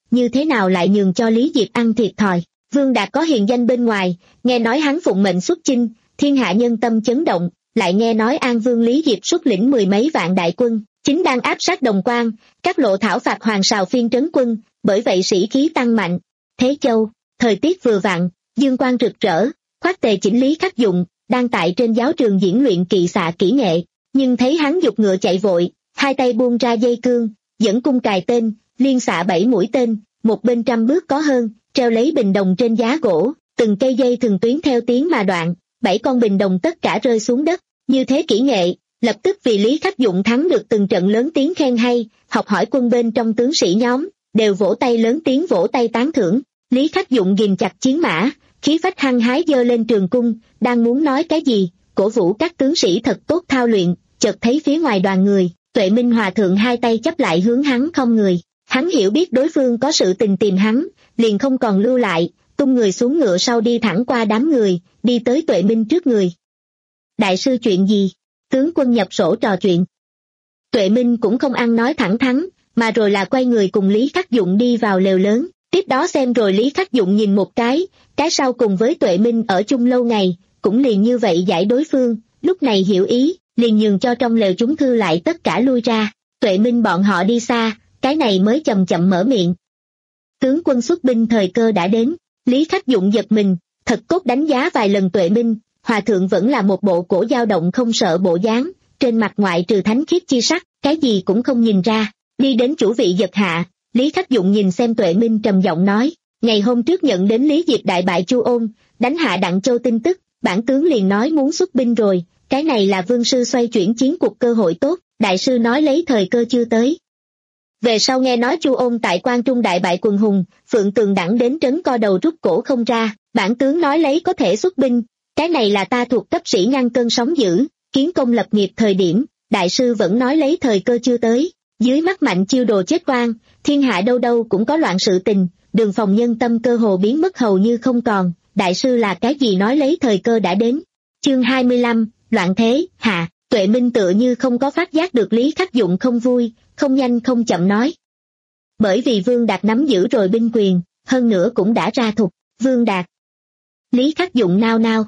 như thế nào lại nhường cho Lý Diệp ăn thiệt thòi. Vương Đạt có hiền danh bên ngoài, nghe nói hắn phụng mệnh xuất chinh, thiên hạ nhân tâm chấn động, lại nghe nói An Vương Lý Diệp xuất lĩnh mười mấy vạn đại quân, chính đang áp sát Đồng Quan, các lộ thảo phạt Hoàng Sào phiên trấn quân, bởi vậy sĩ khí tăng mạnh. Thế Châu, thời tiết vừa vặn, dương quang rực rỡ, khoác tề chỉnh Lý Khắc Dụng, đang tại trên giáo trường diễn luyện kỵ xạ kỹ nghệ, nhưng thấy hắn giục ngựa chạy vội, hai tay buông ra dây cương, dẫn cung cài tên, liên xạ bảy mũi tên, một bên trăm bước có hơn, treo lấy bình đồng trên giá gỗ, từng cây dây thường tuyến theo tiếng mà đoạn, bảy con bình đồng tất cả rơi xuống đất, như thế kỹ nghệ, lập tức vì Lý Khắc Dụng thắng được từng trận lớn tiếng khen hay, học hỏi quân bên trong tướng sĩ nhóm, đều vỗ tay lớn tiếng vỗ tay tán thưởng. Lý Khắc Dụng ghìm chặt chiến mã, khí phách hăng hái giơ lên trường cung, đang muốn nói cái gì, cổ vũ các tướng sĩ thật tốt thao luyện, chợt thấy phía ngoài đoàn người, Tuệ Minh Hòa thượng hai tay chắp lại hướng hắn không người. Hắn hiểu biết đối phương có sự tình tìm hắn, liền không còn lưu lại, tung người xuống ngựa sau đi thẳng qua đám người, đi tới Tuệ Minh trước người. Đại sư chuyện gì? Tướng quân nhập sổ trò chuyện. Tuệ Minh cũng không ăn nói thẳng thắn, mà rồi là quay người cùng Lý Khắc Dụng đi vào lều lớn, tiếp đó xem rồi Lý Khắc Dụng nhìn một cái, cái sau cùng với Tuệ Minh ở chung lâu ngày, cũng liền như vậy giải đối phương, lúc này hiểu ý, liền nhường cho trong lều chúng thư lại tất cả lui ra. Tuệ Minh bọn họ đi xa, cái này mới chậm chậm mở miệng. Tướng quân xuất binh thời cơ đã đến. Lý Khắc Dụng giật mình, thật cốt đánh giá vài lần Tuệ Minh, hòa thượng vẫn là một bộ cổ dao động không sợ bộ dáng, trên mặt ngoại trừ thánh khiết chi sắc, cái gì cũng không nhìn ra. Đi đến chủ vị giật hạ, Lý Khắc Dụng nhìn xem Tuệ Minh trầm giọng nói, ngày hôm trước nhận đến Lý Diệp đại bại Chu Ôn, đánh hạ Đặng Châu tin tức, bản tướng liền nói muốn xuất binh rồi, cái này là vương sư xoay chuyển chiến cuộc cơ hội tốt, đại sư nói lấy thời cơ chưa tới. Về sau nghe nói Chu Ôn tại Quan Trung đại bại quần hùng, Phượng Tường đẳng đến trấn co đầu rút cổ không ra, bản tướng nói lấy có thể xuất binh, cái này là ta thuộc cấp sĩ ngăn cơn sóng dữ, kiến công lập nghiệp thời điểm, đại sư vẫn nói lấy thời cơ chưa tới, dưới mắt mạnh chiêu đồ chết quan, thiên hạ đâu đâu cũng có loạn sự tình, đường phòng nhân tâm cơ hồ biến mất hầu như không còn, đại sư là cái gì nói lấy thời cơ đã đến. Chương hai mươi lăm, loạn thế, hạ. Tuệ Minh tựa như không có phát giác được Lý Khắc Dụng không vui, không nhanh không chậm nói. Bởi vì Vương Đạt nắm giữ rồi binh quyền, hơn nữa cũng đã ra thục, Vương Đạt. Lý Khắc Dụng nao nao.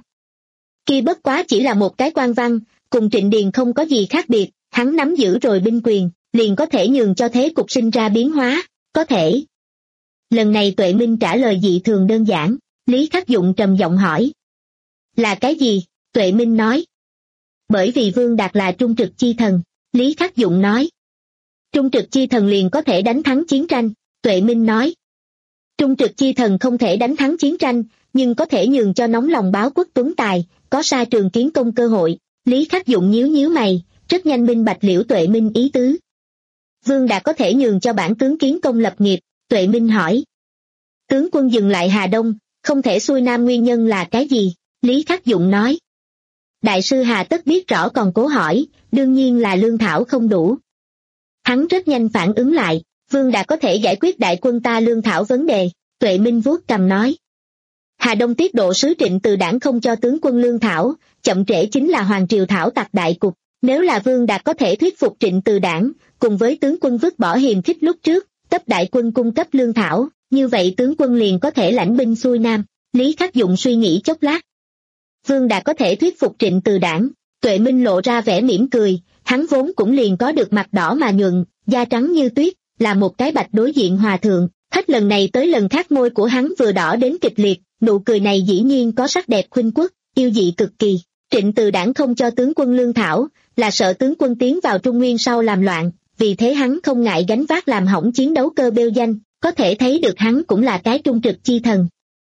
Kia bất quá chỉ là một cái quan văn, cùng Trịnh Điền không có gì khác biệt, hắn nắm giữ rồi binh quyền, liền có thể nhường cho thế cục sinh ra biến hóa, có thể. Lần này Tuệ Minh trả lời dị thường đơn giản, Lý Khắc Dụng trầm giọng hỏi. Là cái gì? Tuệ Minh nói. Bởi vì Vương Đạt là trung trực chi thần, Lý Khắc Dụng nói. Trung trực chi thần liền có thể đánh thắng chiến tranh, Tuệ Minh nói. Trung trực chi thần không thể đánh thắng chiến tranh, nhưng có thể nhường cho nóng lòng báo quốc tuấn tài, có sa trường kiến công cơ hội. Lý Khắc Dụng nhíu nhíu mày, rất nhanh minh bạch liễu Tuệ Minh ý tứ. Vương Đạt có thể nhường cho bản tướng kiến công lập nghiệp, Tuệ Minh hỏi. Tướng quân dừng lại Hà Đông, không thể xuôi Nam nguyên nhân là cái gì? Lý Khắc Dụng nói. Đại sư hà tất biết rõ còn cố hỏi, đương nhiên là lương thảo không đủ. Hắn rất nhanh phản ứng lại, Vương Đạt có thể giải quyết đại quân ta lương thảo vấn đề, Tuệ Minh vuốt cằm nói. Hà Đông tiết độ sứ Trịnh Từ Đảng không cho tướng quân lương thảo, chậm trễ chính là Hoàng Triều thảo tặc đại cục, nếu là Vương Đạt có thể thuyết phục Trịnh Từ Đảng, cùng với tướng quân vứt bỏ hiềm khích lúc trước, cấp đại quân cung cấp lương thảo, như vậy tướng quân liền có thể lãnh binh xuôi Nam. Lý Khắc Dụng suy nghĩ chốc lát. Vương Đạt có thể thuyết phục Trịnh Từ Đảng, Tuệ Minh lộ ra vẻ mỉm cười, hắn vốn cũng liền có được mặt đỏ mà nhuận, da trắng như tuyết, là một cái bạch đối diện hòa thượng, hết lần này tới lần khác môi của hắn vừa đỏ đến kịch liệt, nụ cười này dĩ nhiên có sắc đẹp khuynh quốc, yêu dị cực kỳ. Trịnh Từ Đảng không cho tướng quân lương thảo, là sợ tướng quân tiến vào Trung Nguyên sau làm loạn, vì thế hắn không ngại gánh vác làm hỏng chiến đấu cơ bêu danh, có thể thấy được hắn cũng là cái trung trực chi thần.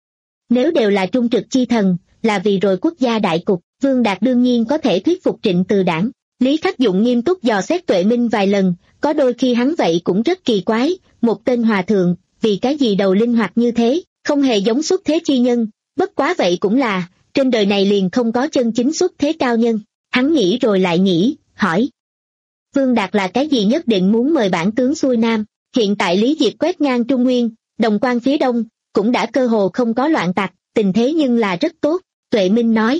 Nếu đều là trung trực chi thần, là vì rồi quốc gia đại cục, Vương Đạt đương nhiên có thể thuyết phục Trịnh Từ Đảng. Lý Khắc Dụng nghiêm túc dò xét Tuệ Minh vài lần, có đôi khi hắn vậy cũng rất kỳ quái, một tên hòa thượng, vì cái gì đầu linh hoạt như thế, không hề giống xuất thế chi nhân, bất quá vậy cũng là, trên đời này liền không có chân chính xuất thế cao nhân. Hắn nghĩ rồi lại nghĩ, hỏi. Vương Đạt là cái gì nhất định muốn mời bản tướng xuôi Nam, hiện tại Lý Diệp quét ngang Trung Nguyên, Đồng Quan phía đông, cũng đã cơ hồ không có loạn tặc, tình thế nhưng là rất tốt, Tuệ Minh nói.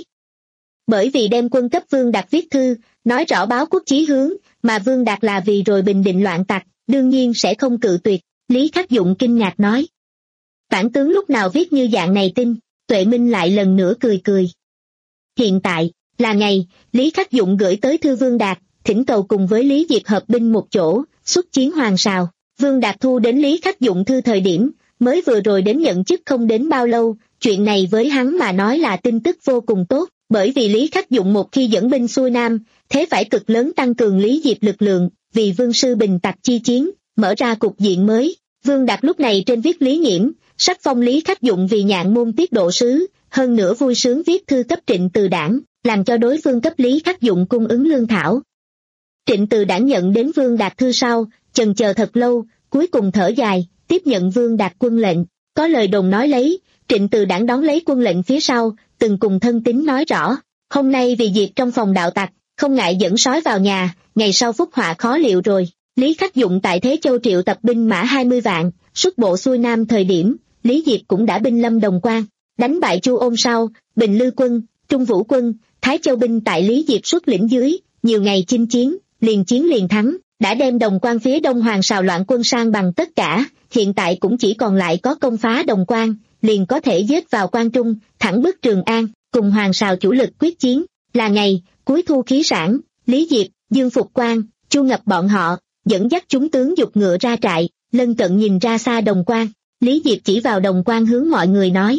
Bởi vì đem quân cấp Vương Đạt viết thư, nói rõ báo quốc chí hướng, mà Vương Đạt là vì rồi bình định loạn tặc, đương nhiên sẽ không cự tuyệt. Lý Khắc Dụng kinh ngạc nói. Bản tướng lúc nào viết như dạng này tin? Tuệ Minh lại lần nữa cười cười. Hiện tại, là ngày, Lý Khắc Dụng gửi tới thư Vương Đạt, thỉnh cầu cùng với Lý Diệp hợp binh một chỗ, xuất chiến Hoàng Sào. Vương Đạt thu đến Lý Khắc Dụng thư thời điểm, mới vừa rồi đến nhận chức không đến bao lâu, chuyện này với hắn mà nói là tin tức vô cùng tốt, bởi vì Lý Khắc Dụng một khi dẫn binh xuôi Nam, thế phải cực lớn tăng cường Lý Diệp lực lượng, vì Vương Sư Bình tặc chi chiến, mở ra cục diện mới. Vương Đạt lúc này trên viết Lý Nghiễm, sắc phong Lý Khắc Dụng vì Nhạn Môn tiết độ sứ, hơn nữa vui sướng viết thư cấp Trịnh Từ Đảng, làm cho đối phương cấp Lý Khắc Dụng cung ứng lương thảo. Trịnh Từ Đảng nhận đến Vương Đạt thư sau, chần chờ thật lâu, cuối cùng thở dài, tiếp nhận Vương Đạt quân lệnh. Có lời đồn nói lấy, Trịnh Từ Đảng đón lấy quân lệnh phía sau, từng cùng thân tín nói rõ, hôm nay vì diệt trong phòng đạo tặc, không ngại dẫn sói vào nhà, ngày sau phúc họa khó liệu rồi. Lý Khắc Dụng tại Thế Châu triệu tập binh mã hai mươi vạn, xuất bộ xuôi Nam thời điểm, Lý Diệp cũng đã binh lâm Đồng Quan, đánh bại Chu Ôn sau, Bình Lư quân, Trung Vũ quân, Thái Châu binh tại Lý Diệp xuất lĩnh dưới, nhiều ngày chinh chiến, liền chiến liền thắng, đã đem Đồng Quan phía đông Hoàng Sào loạn quân sang bằng tất cả, hiện tại cũng chỉ còn lại có công phá Đồng Quan, liền có thể giết vào Quan Trung, thẳng bức Trường An, cùng Hoàng Sào chủ lực quyết chiến. Là ngày, cuối thu khí sản, Lý Diệp, Dương Phục Quan, Chu Ngập bọn họ, dẫn dắt chúng tướng dục ngựa ra trại, lân cận nhìn ra xa Đồng Quan. Lý Diệp chỉ vào Đồng Quan hướng mọi người nói.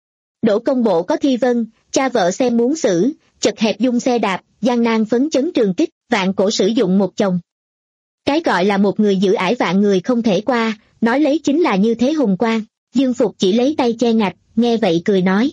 Đỗ công bộ có thi vân, cha vợ xem muốn xử, chật hẹp dung xe đạp, gian nan phấn chấn trường kích, vạn cổ sử dụng một chồng. Cái gọi là một người giữ ải vạn người không thể qua, nói lấy chính là như thế hùng quan. Dương Phục chỉ lấy tay che ngạch, nghe vậy cười nói.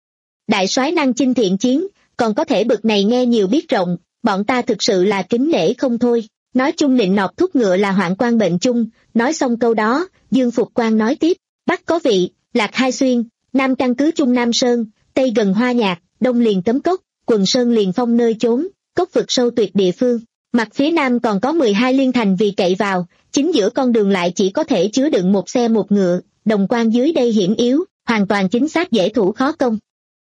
Đại soái năng chinh thiện chiến, còn có thể bực này nghe nhiều biết rộng, bọn ta thực sự là kính nể không thôi. Nói chung nịnh nọt thúc ngựa là hoạn quan bệnh chung, nói xong câu đó, Dương Phục Quan nói tiếp, Bắc có vị, Lạc hai xuyên, Nam căn cứ Trung Nam Sơn, Tây gần Hoa Nhạc, Đông liền Cấm Cốc, Quần Sơn liền phong nơi chốn, cốc vực sâu tuyệt địa phương. Mặt phía Nam còn có mười hai liên thành vì cậy vào, chính giữa con đường lại chỉ có thể chứa đựng một xe một ngựa, Đồng Quan dưới đây hiểm yếu, hoàn toàn chính xác dễ thủ khó công.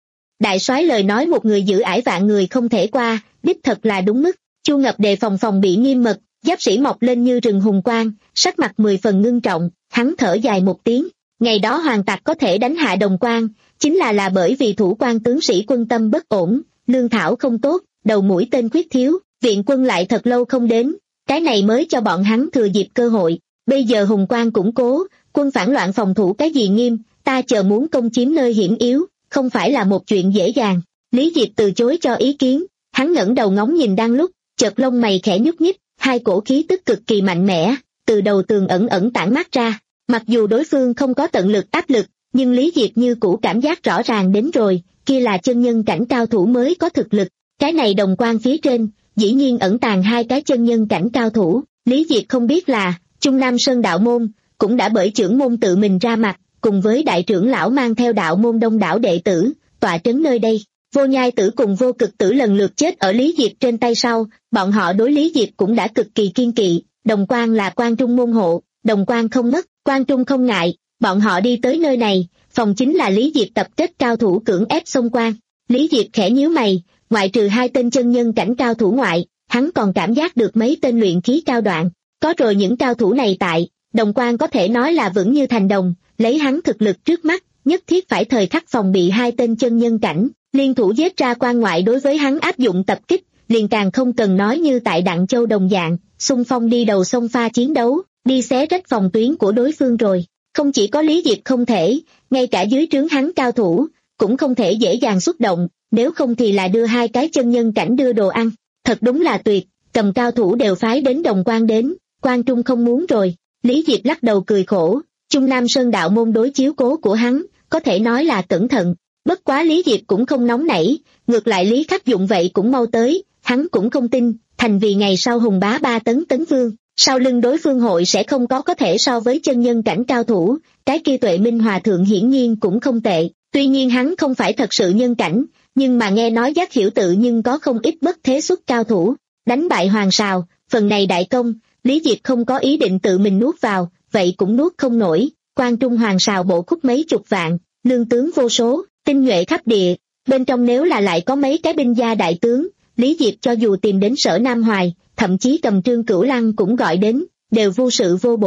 Đại soái lời nói một người giữ ải vạn người không thể qua, đích thật là đúng mức. Chu Ngập đề phòng phòng bị nghiêm mật, giáp sĩ mọc lên như rừng hùng quang, sắc mặt mười phần ngưng trọng, hắn thở dài một tiếng. Ngày đó hoàng tặc có thể đánh hạ Đồng Quan, chính là là bởi vì thủ quan tướng sĩ quân tâm bất ổn, lương thảo không tốt, đầu mũi tên khuyết thiếu, viện quân lại thật lâu không đến, cái này mới cho bọn hắn thừa dịp cơ hội. Bây giờ hùng quan củng cố, quân phản loạn phòng thủ cái gì nghiêm, ta chờ muốn công chiếm nơi hiểm yếu, không phải là một chuyện dễ dàng. Lý Diệp từ chối cho ý kiến, hắn ngẩng đầu ngóng nhìn đang lúc, chợt lông mày khẽ nhúc nhích, hai cổ khí tức cực kỳ mạnh mẽ, từ đầu tường ẩn ẩn tản mát ra. Mặc dù đối phương không có tận lực áp lực, nhưng Lý Diệp như cũ cảm giác rõ ràng đến rồi, kia là chân nhân cảnh cao thủ mới có thực lực. Cái này Đồng Quan phía trên, dĩ nhiên ẩn tàng hai cái chân nhân cảnh cao thủ. Lý Diệp không biết là, Trung Nam Sơn đạo môn, cũng đã bởi trưởng môn tự mình ra mặt, cùng với đại trưởng lão mang theo đạo môn đông đảo đệ tử, tọa trấn nơi đây. Vô Nhai Tử cùng Vô Cực Tử lần lượt chết ở Lý Diệp trên tay sau, bọn họ đối Lý Diệp cũng đã cực kỳ kiên kỵ. Đồng Quan là Quan Trung môn hộ, Đồng Quan không mất, Quan Trung không ngại, bọn họ đi tới nơi này, phòng chính là Lý Diệp tập kết cao thủ cưỡng ép xông quan. Lý Diệp khẽ nhíu mày, ngoại trừ hai tên chân nhân cảnh cao thủ ngoại, hắn còn cảm giác được mấy tên luyện khí cao đoạn. Có rồi những cao thủ này tại, Đồng Quan có thể nói là vững như thành đồng, lấy hắn thực lực trước mắt, nhất thiết phải thời khắc phòng bị hai tên chân nhân cảnh, liên thủ giết ra quan ngoại. Đối với hắn áp dụng tập kích, liền càng không cần nói như tại Đặng Châu đồng dạng, xung phong đi đầu sông pha chiến đấu, đi xé rách phòng tuyến của đối phương rồi. Không chỉ có Lý Diệp không thể, ngay cả dưới trướng hắn cao thủ, cũng không thể dễ dàng xuất động, nếu không thì là đưa hai cái chân nhân cảnh đưa đồ ăn. Thật đúng là tuyệt, cầm cao thủ đều phái đến Đồng Quan đến, Quan Trung không muốn rồi. Lý Diệp lắc đầu cười khổ, Trung Nam Sơn đạo môn đối chiếu cố của hắn, có thể nói là cẩn thận. Bất quá Lý Diệp cũng không nóng nảy, ngược lại Lý Khắc Dụng vậy cũng mau tới, hắn cũng không tin, thành vì ngày sau hùng bá ba tấn tấn vương, sau lưng đối phương hội sẽ không có có thể so với chân nhân cảnh cao thủ, cái kia Tuệ Minh Hòa Thượng hiển nhiên cũng không tệ, tuy nhiên hắn không phải thật sự nhân cảnh, nhưng mà nghe nói Giác Hiểu Tự nhưng có không ít bất thế xuất cao thủ, đánh bại Hoàng Sào, phần này đại công, Lý Diệp không có ý định tự mình nuốt vào, vậy cũng nuốt không nổi. Quan Trung Hoàng Sào bộ khúc mấy chục vạn, lương tướng vô số, tinh nhuệ khắp địa, bên trong nếu là lại có mấy cái binh gia đại tướng, Lý Diệp cho dù tìm đến Sở Nam Hoài, thậm chí cầm Trương Cửu Lăng cũng gọi đến, đều vô sự vô bổ,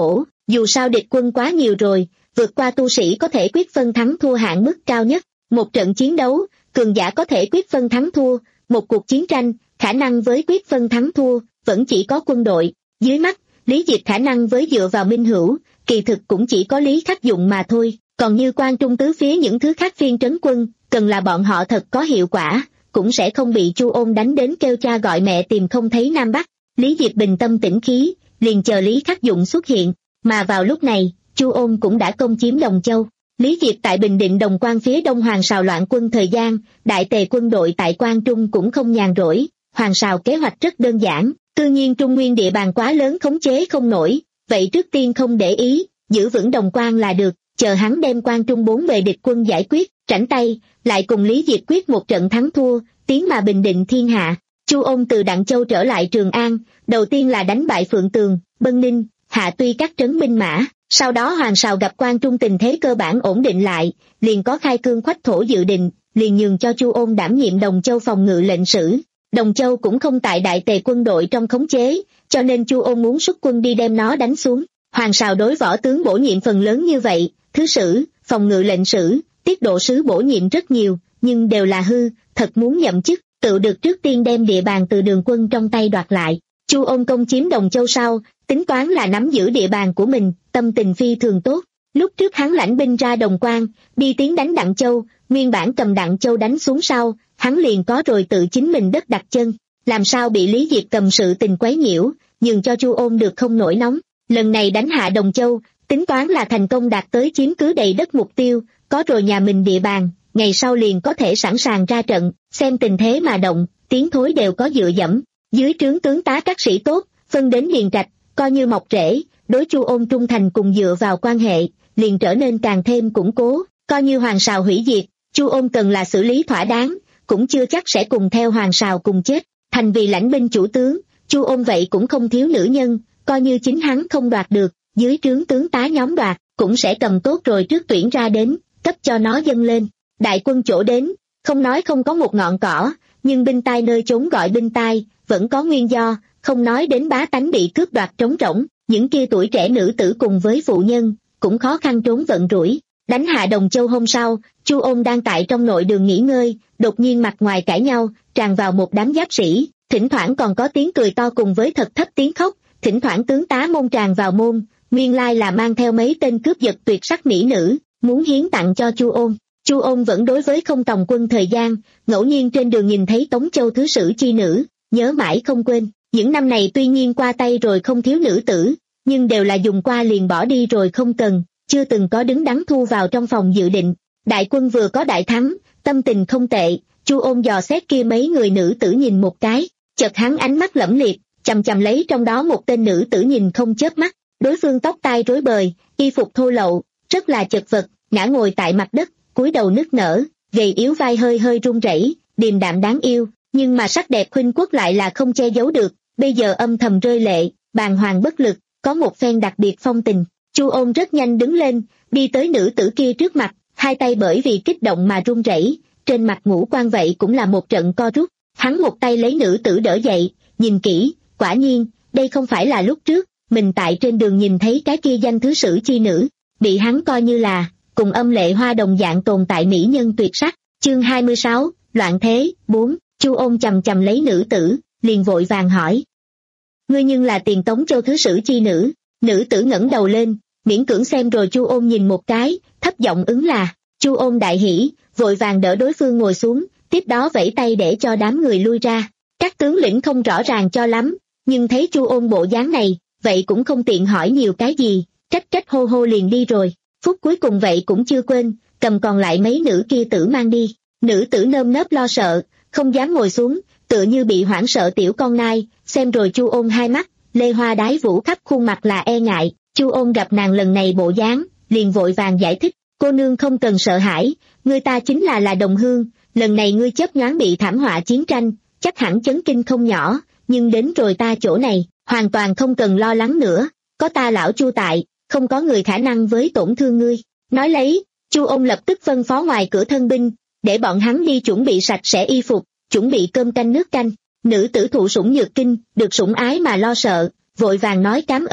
Dù sao địch quân quá nhiều rồi, vượt qua tu sĩ có thể quyết phân thắng thua hạn mức cao nhất. Một trận chiến đấu, cường giả có thể quyết phân thắng thua, một cuộc chiến tranh, khả năng với quyết phân thắng thua, vẫn chỉ có quân đội. Dưới mắt, Lý Diệp khả năng với dựa vào minh hữu, kỳ thực cũng chỉ có Lý Khắc Dụng mà thôi, còn như Quan Trung tứ phía những thứ khác phiên trấn quân, cần là bọn họ thật có hiệu quả, cũng sẽ không bị Chu Ôn đánh đến kêu cha gọi mẹ tìm không thấy Nam Bắc. Lý Diệp bình tâm tĩnh khí, liền chờ Lý Khắc Dụng xuất hiện, mà vào lúc này, Chu Ôn cũng đã công chiếm Đồng Châu. Lý Diệp tại Bình Định Đồng Quan phía đông Hoàng Sào loạn quân thời gian, đại tề quân đội tại Quan Trung cũng không nhàn rỗi. Hoàng Sào kế hoạch rất đơn giản, tự nhiên Trung Nguyên địa bàn quá lớn khống chế không nổi, vậy trước tiên không để ý, giữ vững Đồng Quan là được, chờ hắn đem Quan Trung bốn bề địch quân giải quyết, rảnh tay, lại cùng Lý Diệp quyết một trận thắng thua, tiến mà bình định thiên hạ. Chu Ôn từ Đặng Châu trở lại Trường An, đầu tiên là đánh bại Phượng Tường, Bân Ninh, Hạ Tuy các trấn binh mã, sau đó Hoàng Sào gặp Quan Trung tình thế cơ bản ổn định lại, liền có khai cương khoách thổ dự định, liền nhường cho Chu Ôn đảm nhiệm Đồng Châu phòng ngự lệnh sử. Đồng Châu cũng không tại đại tề quân đội trong khống chế, cho nên Chu Ôn muốn xuất quân đi đem nó đánh xuống. Hoàng Sào đối võ tướng bổ nhiệm phần lớn như vậy, thứ sử, phòng ngự lệnh sử, tiết độ sứ bổ nhiệm rất nhiều, nhưng đều là hư, thật muốn nhậm chức, tự được trước tiên đem địa bàn từ Đường Quân trong tay đoạt lại. Chu Ôn công chiếm Đồng Châu sau, tính toán là nắm giữ địa bàn của mình, tâm tình phi thường tốt. Lúc trước hắn lãnh binh ra Đồng Quan, đi tiến đánh Đặng Châu, nguyên bản cầm Đặng Châu đánh xuống sau, hắn liền có rồi tự chính mình đất đặt chân, làm sao bị Lý Diệp cầm sự tình quấy nhiễu, nhường cho Chu Ôn được không nổi nóng. Lần này đánh hạ Đồng Châu, tính toán là thành công đạt tới chiếm cứ đầy đất mục tiêu, có rồi nhà mình địa bàn, ngày sau liền có thể sẵn sàng ra trận, xem tình thế mà động, tiến thối đều có dựa dẫm. Dưới trướng tướng tá các sĩ tốt, phân đến điền trạch, coi như mọc rễ, đối Chu Ôn trung thành cùng dựa vào quan hệ, liền trở nên càng thêm củng cố, coi như Hoàng Sào hủy diệt, Chu Ôn cần là xử lý thỏa đáng, cũng chưa chắc sẽ cùng theo Hoàng Sào cùng chết. Thành vì lãnh binh chủ tướng, Chu Ôn vậy cũng không thiếu nữ nhân, coi như chính hắn không đoạt được, dưới trướng tướng tá nhóm đoạt, cũng sẽ cầm tốt rồi trước tuyển ra đến, cấp cho nó dâng lên. Đại quân chỗ đến, không nói không có một ngọn cỏ, nhưng binh tai nơi trốn gọi binh tai, vẫn có nguyên do, không nói đến bá tánh bị cướp đoạt trống rỗng, những kia tuổi trẻ nữ tử cùng với phụ nhân, cũng khó khăn trốn vận rủi. Đánh hạ Đồng Châu hôm sau, Chu Ôn đang tại trong nội đường nghỉ ngơi, đột nhiên mặt ngoài cãi nhau, tràn vào một đám giáp sĩ, thỉnh thoảng còn có tiếng cười to cùng với thật thấp tiếng khóc, thỉnh thoảng tướng tá môn tràn vào môn, nguyên lai là mang theo mấy tên cướp giật tuyệt sắc mỹ nữ, muốn hiến tặng cho Chu Ôn. Chu Ôn vẫn đối với không tòng quân thời gian, ngẫu nhiên trên đường nhìn thấy Tống Châu thứ sử chi nữ, nhớ mãi không quên. Những năm này tuy nhiên qua tay rồi không thiếu nữ tử, nhưng đều là dùng qua liền bỏ đi rồi không cần, chưa từng có đứng đắn thu vào trong phòng dự định. Đại quân vừa có đại thắng, tâm tình không tệ, Chu Ôn dò xét kia mấy người nữ tử nhìn một cái, chợt hắn ánh mắt lẫm liệt, chằm chằm lấy trong đó một tên nữ tử nhìn không chớp mắt, đối phương tóc tai rối bời, y phục thô lậu, rất là chật vật, ngã ngồi tại mặt đất, cúi đầu nức nở, gầy yếu vai hơi hơi run rẩy, điềm đạm đáng yêu, nhưng mà sắc đẹp khuynh quốc lại là không che giấu được, bây giờ âm thầm rơi lệ, bàng hoàng bất lực, có một phen đặc biệt phong tình. Chu Ôn rất nhanh đứng lên, đi tới nữ tử kia trước mặt, hai tay bởi vì kích động mà run rẩy, trên mặt ngũ quan vậy cũng là một trận co rút. Hắn một tay lấy nữ tử đỡ dậy, nhìn kỹ, quả nhiên, đây không phải là lúc trước, mình tại trên đường nhìn thấy cái kia danh thứ sử chi nữ, bị hắn coi như là, cùng Âm Lệ Hoa đồng dạng tồn tại mỹ nhân tuyệt sắc. Chương hai mươi sáu, Loạn Thế, bốn, Chu Ôn chầm chầm lấy nữ tử, liền vội vàng hỏi. Ngươi nhưng là Tiền Tống Châu thứ sử chi nữ, nữ tử ngẩng đầu lên, miễn cưỡng xem rồi Chu Ôn nhìn một cái, thấp giọng ứng là. Chu Ôn đại hỉ, vội vàng đỡ đối phương ngồi xuống, tiếp đó vẫy tay để cho đám người lui ra. Các tướng lĩnh không rõ ràng cho lắm, nhưng thấy Chu Ôn bộ dáng này, vậy cũng không tiện hỏi nhiều cái gì, trách trách hô hô liền đi rồi. Phút cuối cùng vậy cũng chưa quên, cầm còn lại mấy nữ kia tử mang đi. Nữ tử nơm nớp lo sợ, không dám ngồi xuống, tựa như bị hoảng sợ tiểu con nai, xem rồi Chu Ôn hai mắt, lê hoa đái vũ khắp khuôn mặt là e ngại. Chu Ôn gặp nàng lần này bộ dáng, liền vội vàng giải thích, cô nương không cần sợ hãi, người ta chính là là đồng hương, lần này ngươi chớp nhoáng bị thảm họa chiến tranh, chắc hẳn chấn kinh không nhỏ, nhưng đến rồi ta chỗ này, hoàn toàn không cần lo lắng nữa, có ta lão Chu tại, không có người khả năng với tổn thương ngươi. Nói lấy, Chu Ôn lập tức phân phó ngoài cửa thân binh, để bọn hắn đi chuẩn bị sạch sẽ y phục, chuẩn bị cơm canh nước canh. Nữ tử thụ sủng nhược kinh, được sủng ái mà lo sợ, vội vàng nói cám ơn,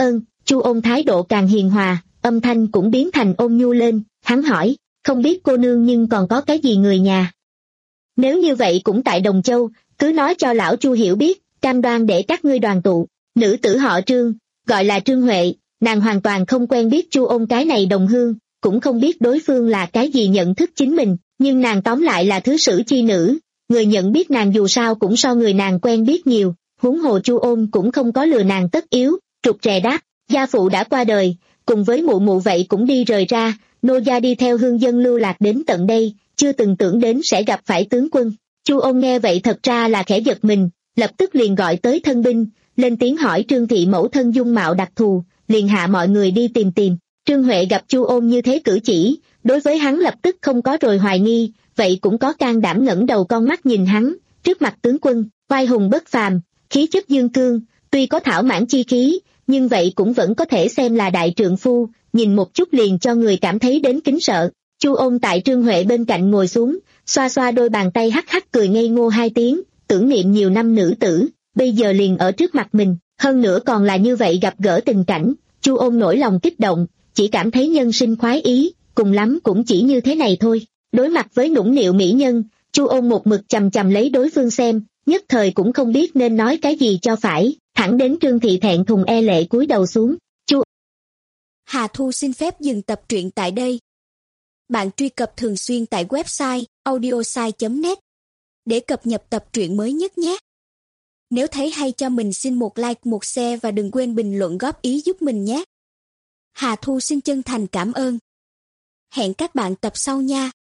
Chu Ôn thái độ càng hiền hòa, âm thanh cũng biến thành ôn nhu lên, hắn hỏi, không biết cô nương nhưng còn có cái gì người nhà? Nếu như vậy cũng tại Đồng Châu, cứ nói cho lão Chu hiểu biết, cam đoan để các ngươi đoàn tụ. Nữ tử họ Trương, gọi là Trương Huệ, nàng hoàn toàn không quen biết Chu Ôn cái này đồng hương, cũng không biết đối phương là cái gì nhận thức chính mình, nhưng nàng tóm lại là thứ sử chi nữ, người nhận biết nàng dù sao cũng so người nàng quen biết nhiều, huống hồ Chu Ôn cũng không có lừa nàng tất yếu, trục trè đáp, gia phụ đã qua đời, cùng với mụ mụ vậy cũng đi rời ra, nô gia đi theo hương dân lưu lạc đến tận đây, chưa từng tưởng đến sẽ gặp phải tướng quân. Chu Ôn nghe vậy thật ra là khẽ giật mình, lập tức liền gọi tới thân binh, lên tiếng hỏi Trương thị mẫu thân dung mạo đặc thù, liền hạ mọi người đi tìm tìm. Trương Huệ gặp Chu Ôn như thế cử chỉ, đối với hắn lập tức không có rồi hoài nghi, vậy cũng có can đảm ngẩng đầu con mắt nhìn hắn, trước mặt tướng quân, oai hùng bất phàm, khí chất dương cương, tuy có thảo mãn chi khí, nhưng vậy cũng vẫn có thể xem là đại trượng phu, nhìn một chút liền cho người cảm thấy đến kính sợ. Chu Ôn tại Trương Huệ bên cạnh ngồi xuống, xoa xoa đôi bàn tay hắc hắc cười ngây ngô hai tiếng, tưởng niệm nhiều năm nữ tử, bây giờ liền ở trước mặt mình, hơn nữa còn là như vậy gặp gỡ tình cảnh. Chu Ôn nổi lòng kích động, chỉ cảm thấy nhân sinh khoái ý, cùng lắm cũng chỉ như thế này thôi. Đối mặt với nũng nịu mỹ nhân, Chu Ôn một mực chằm chằm lấy đối phương xem, nhất thời cũng không biết nên nói cái gì cho phải, thẳng đến Trương thị thẹn thùng e lệ cúi đầu xuống. Chu Hà Thu xin phép dừng tập truyện tại đây. Bạn truy cập thường xuyên tại website audiosai chấm net để cập nhật tập truyện mới nhất nhé. Nếu thấy hay cho mình xin một like, một share và đừng quên bình luận góp ý giúp mình nhé. Hà Thu xin chân thành cảm ơn. Hẹn các bạn tập sau nha.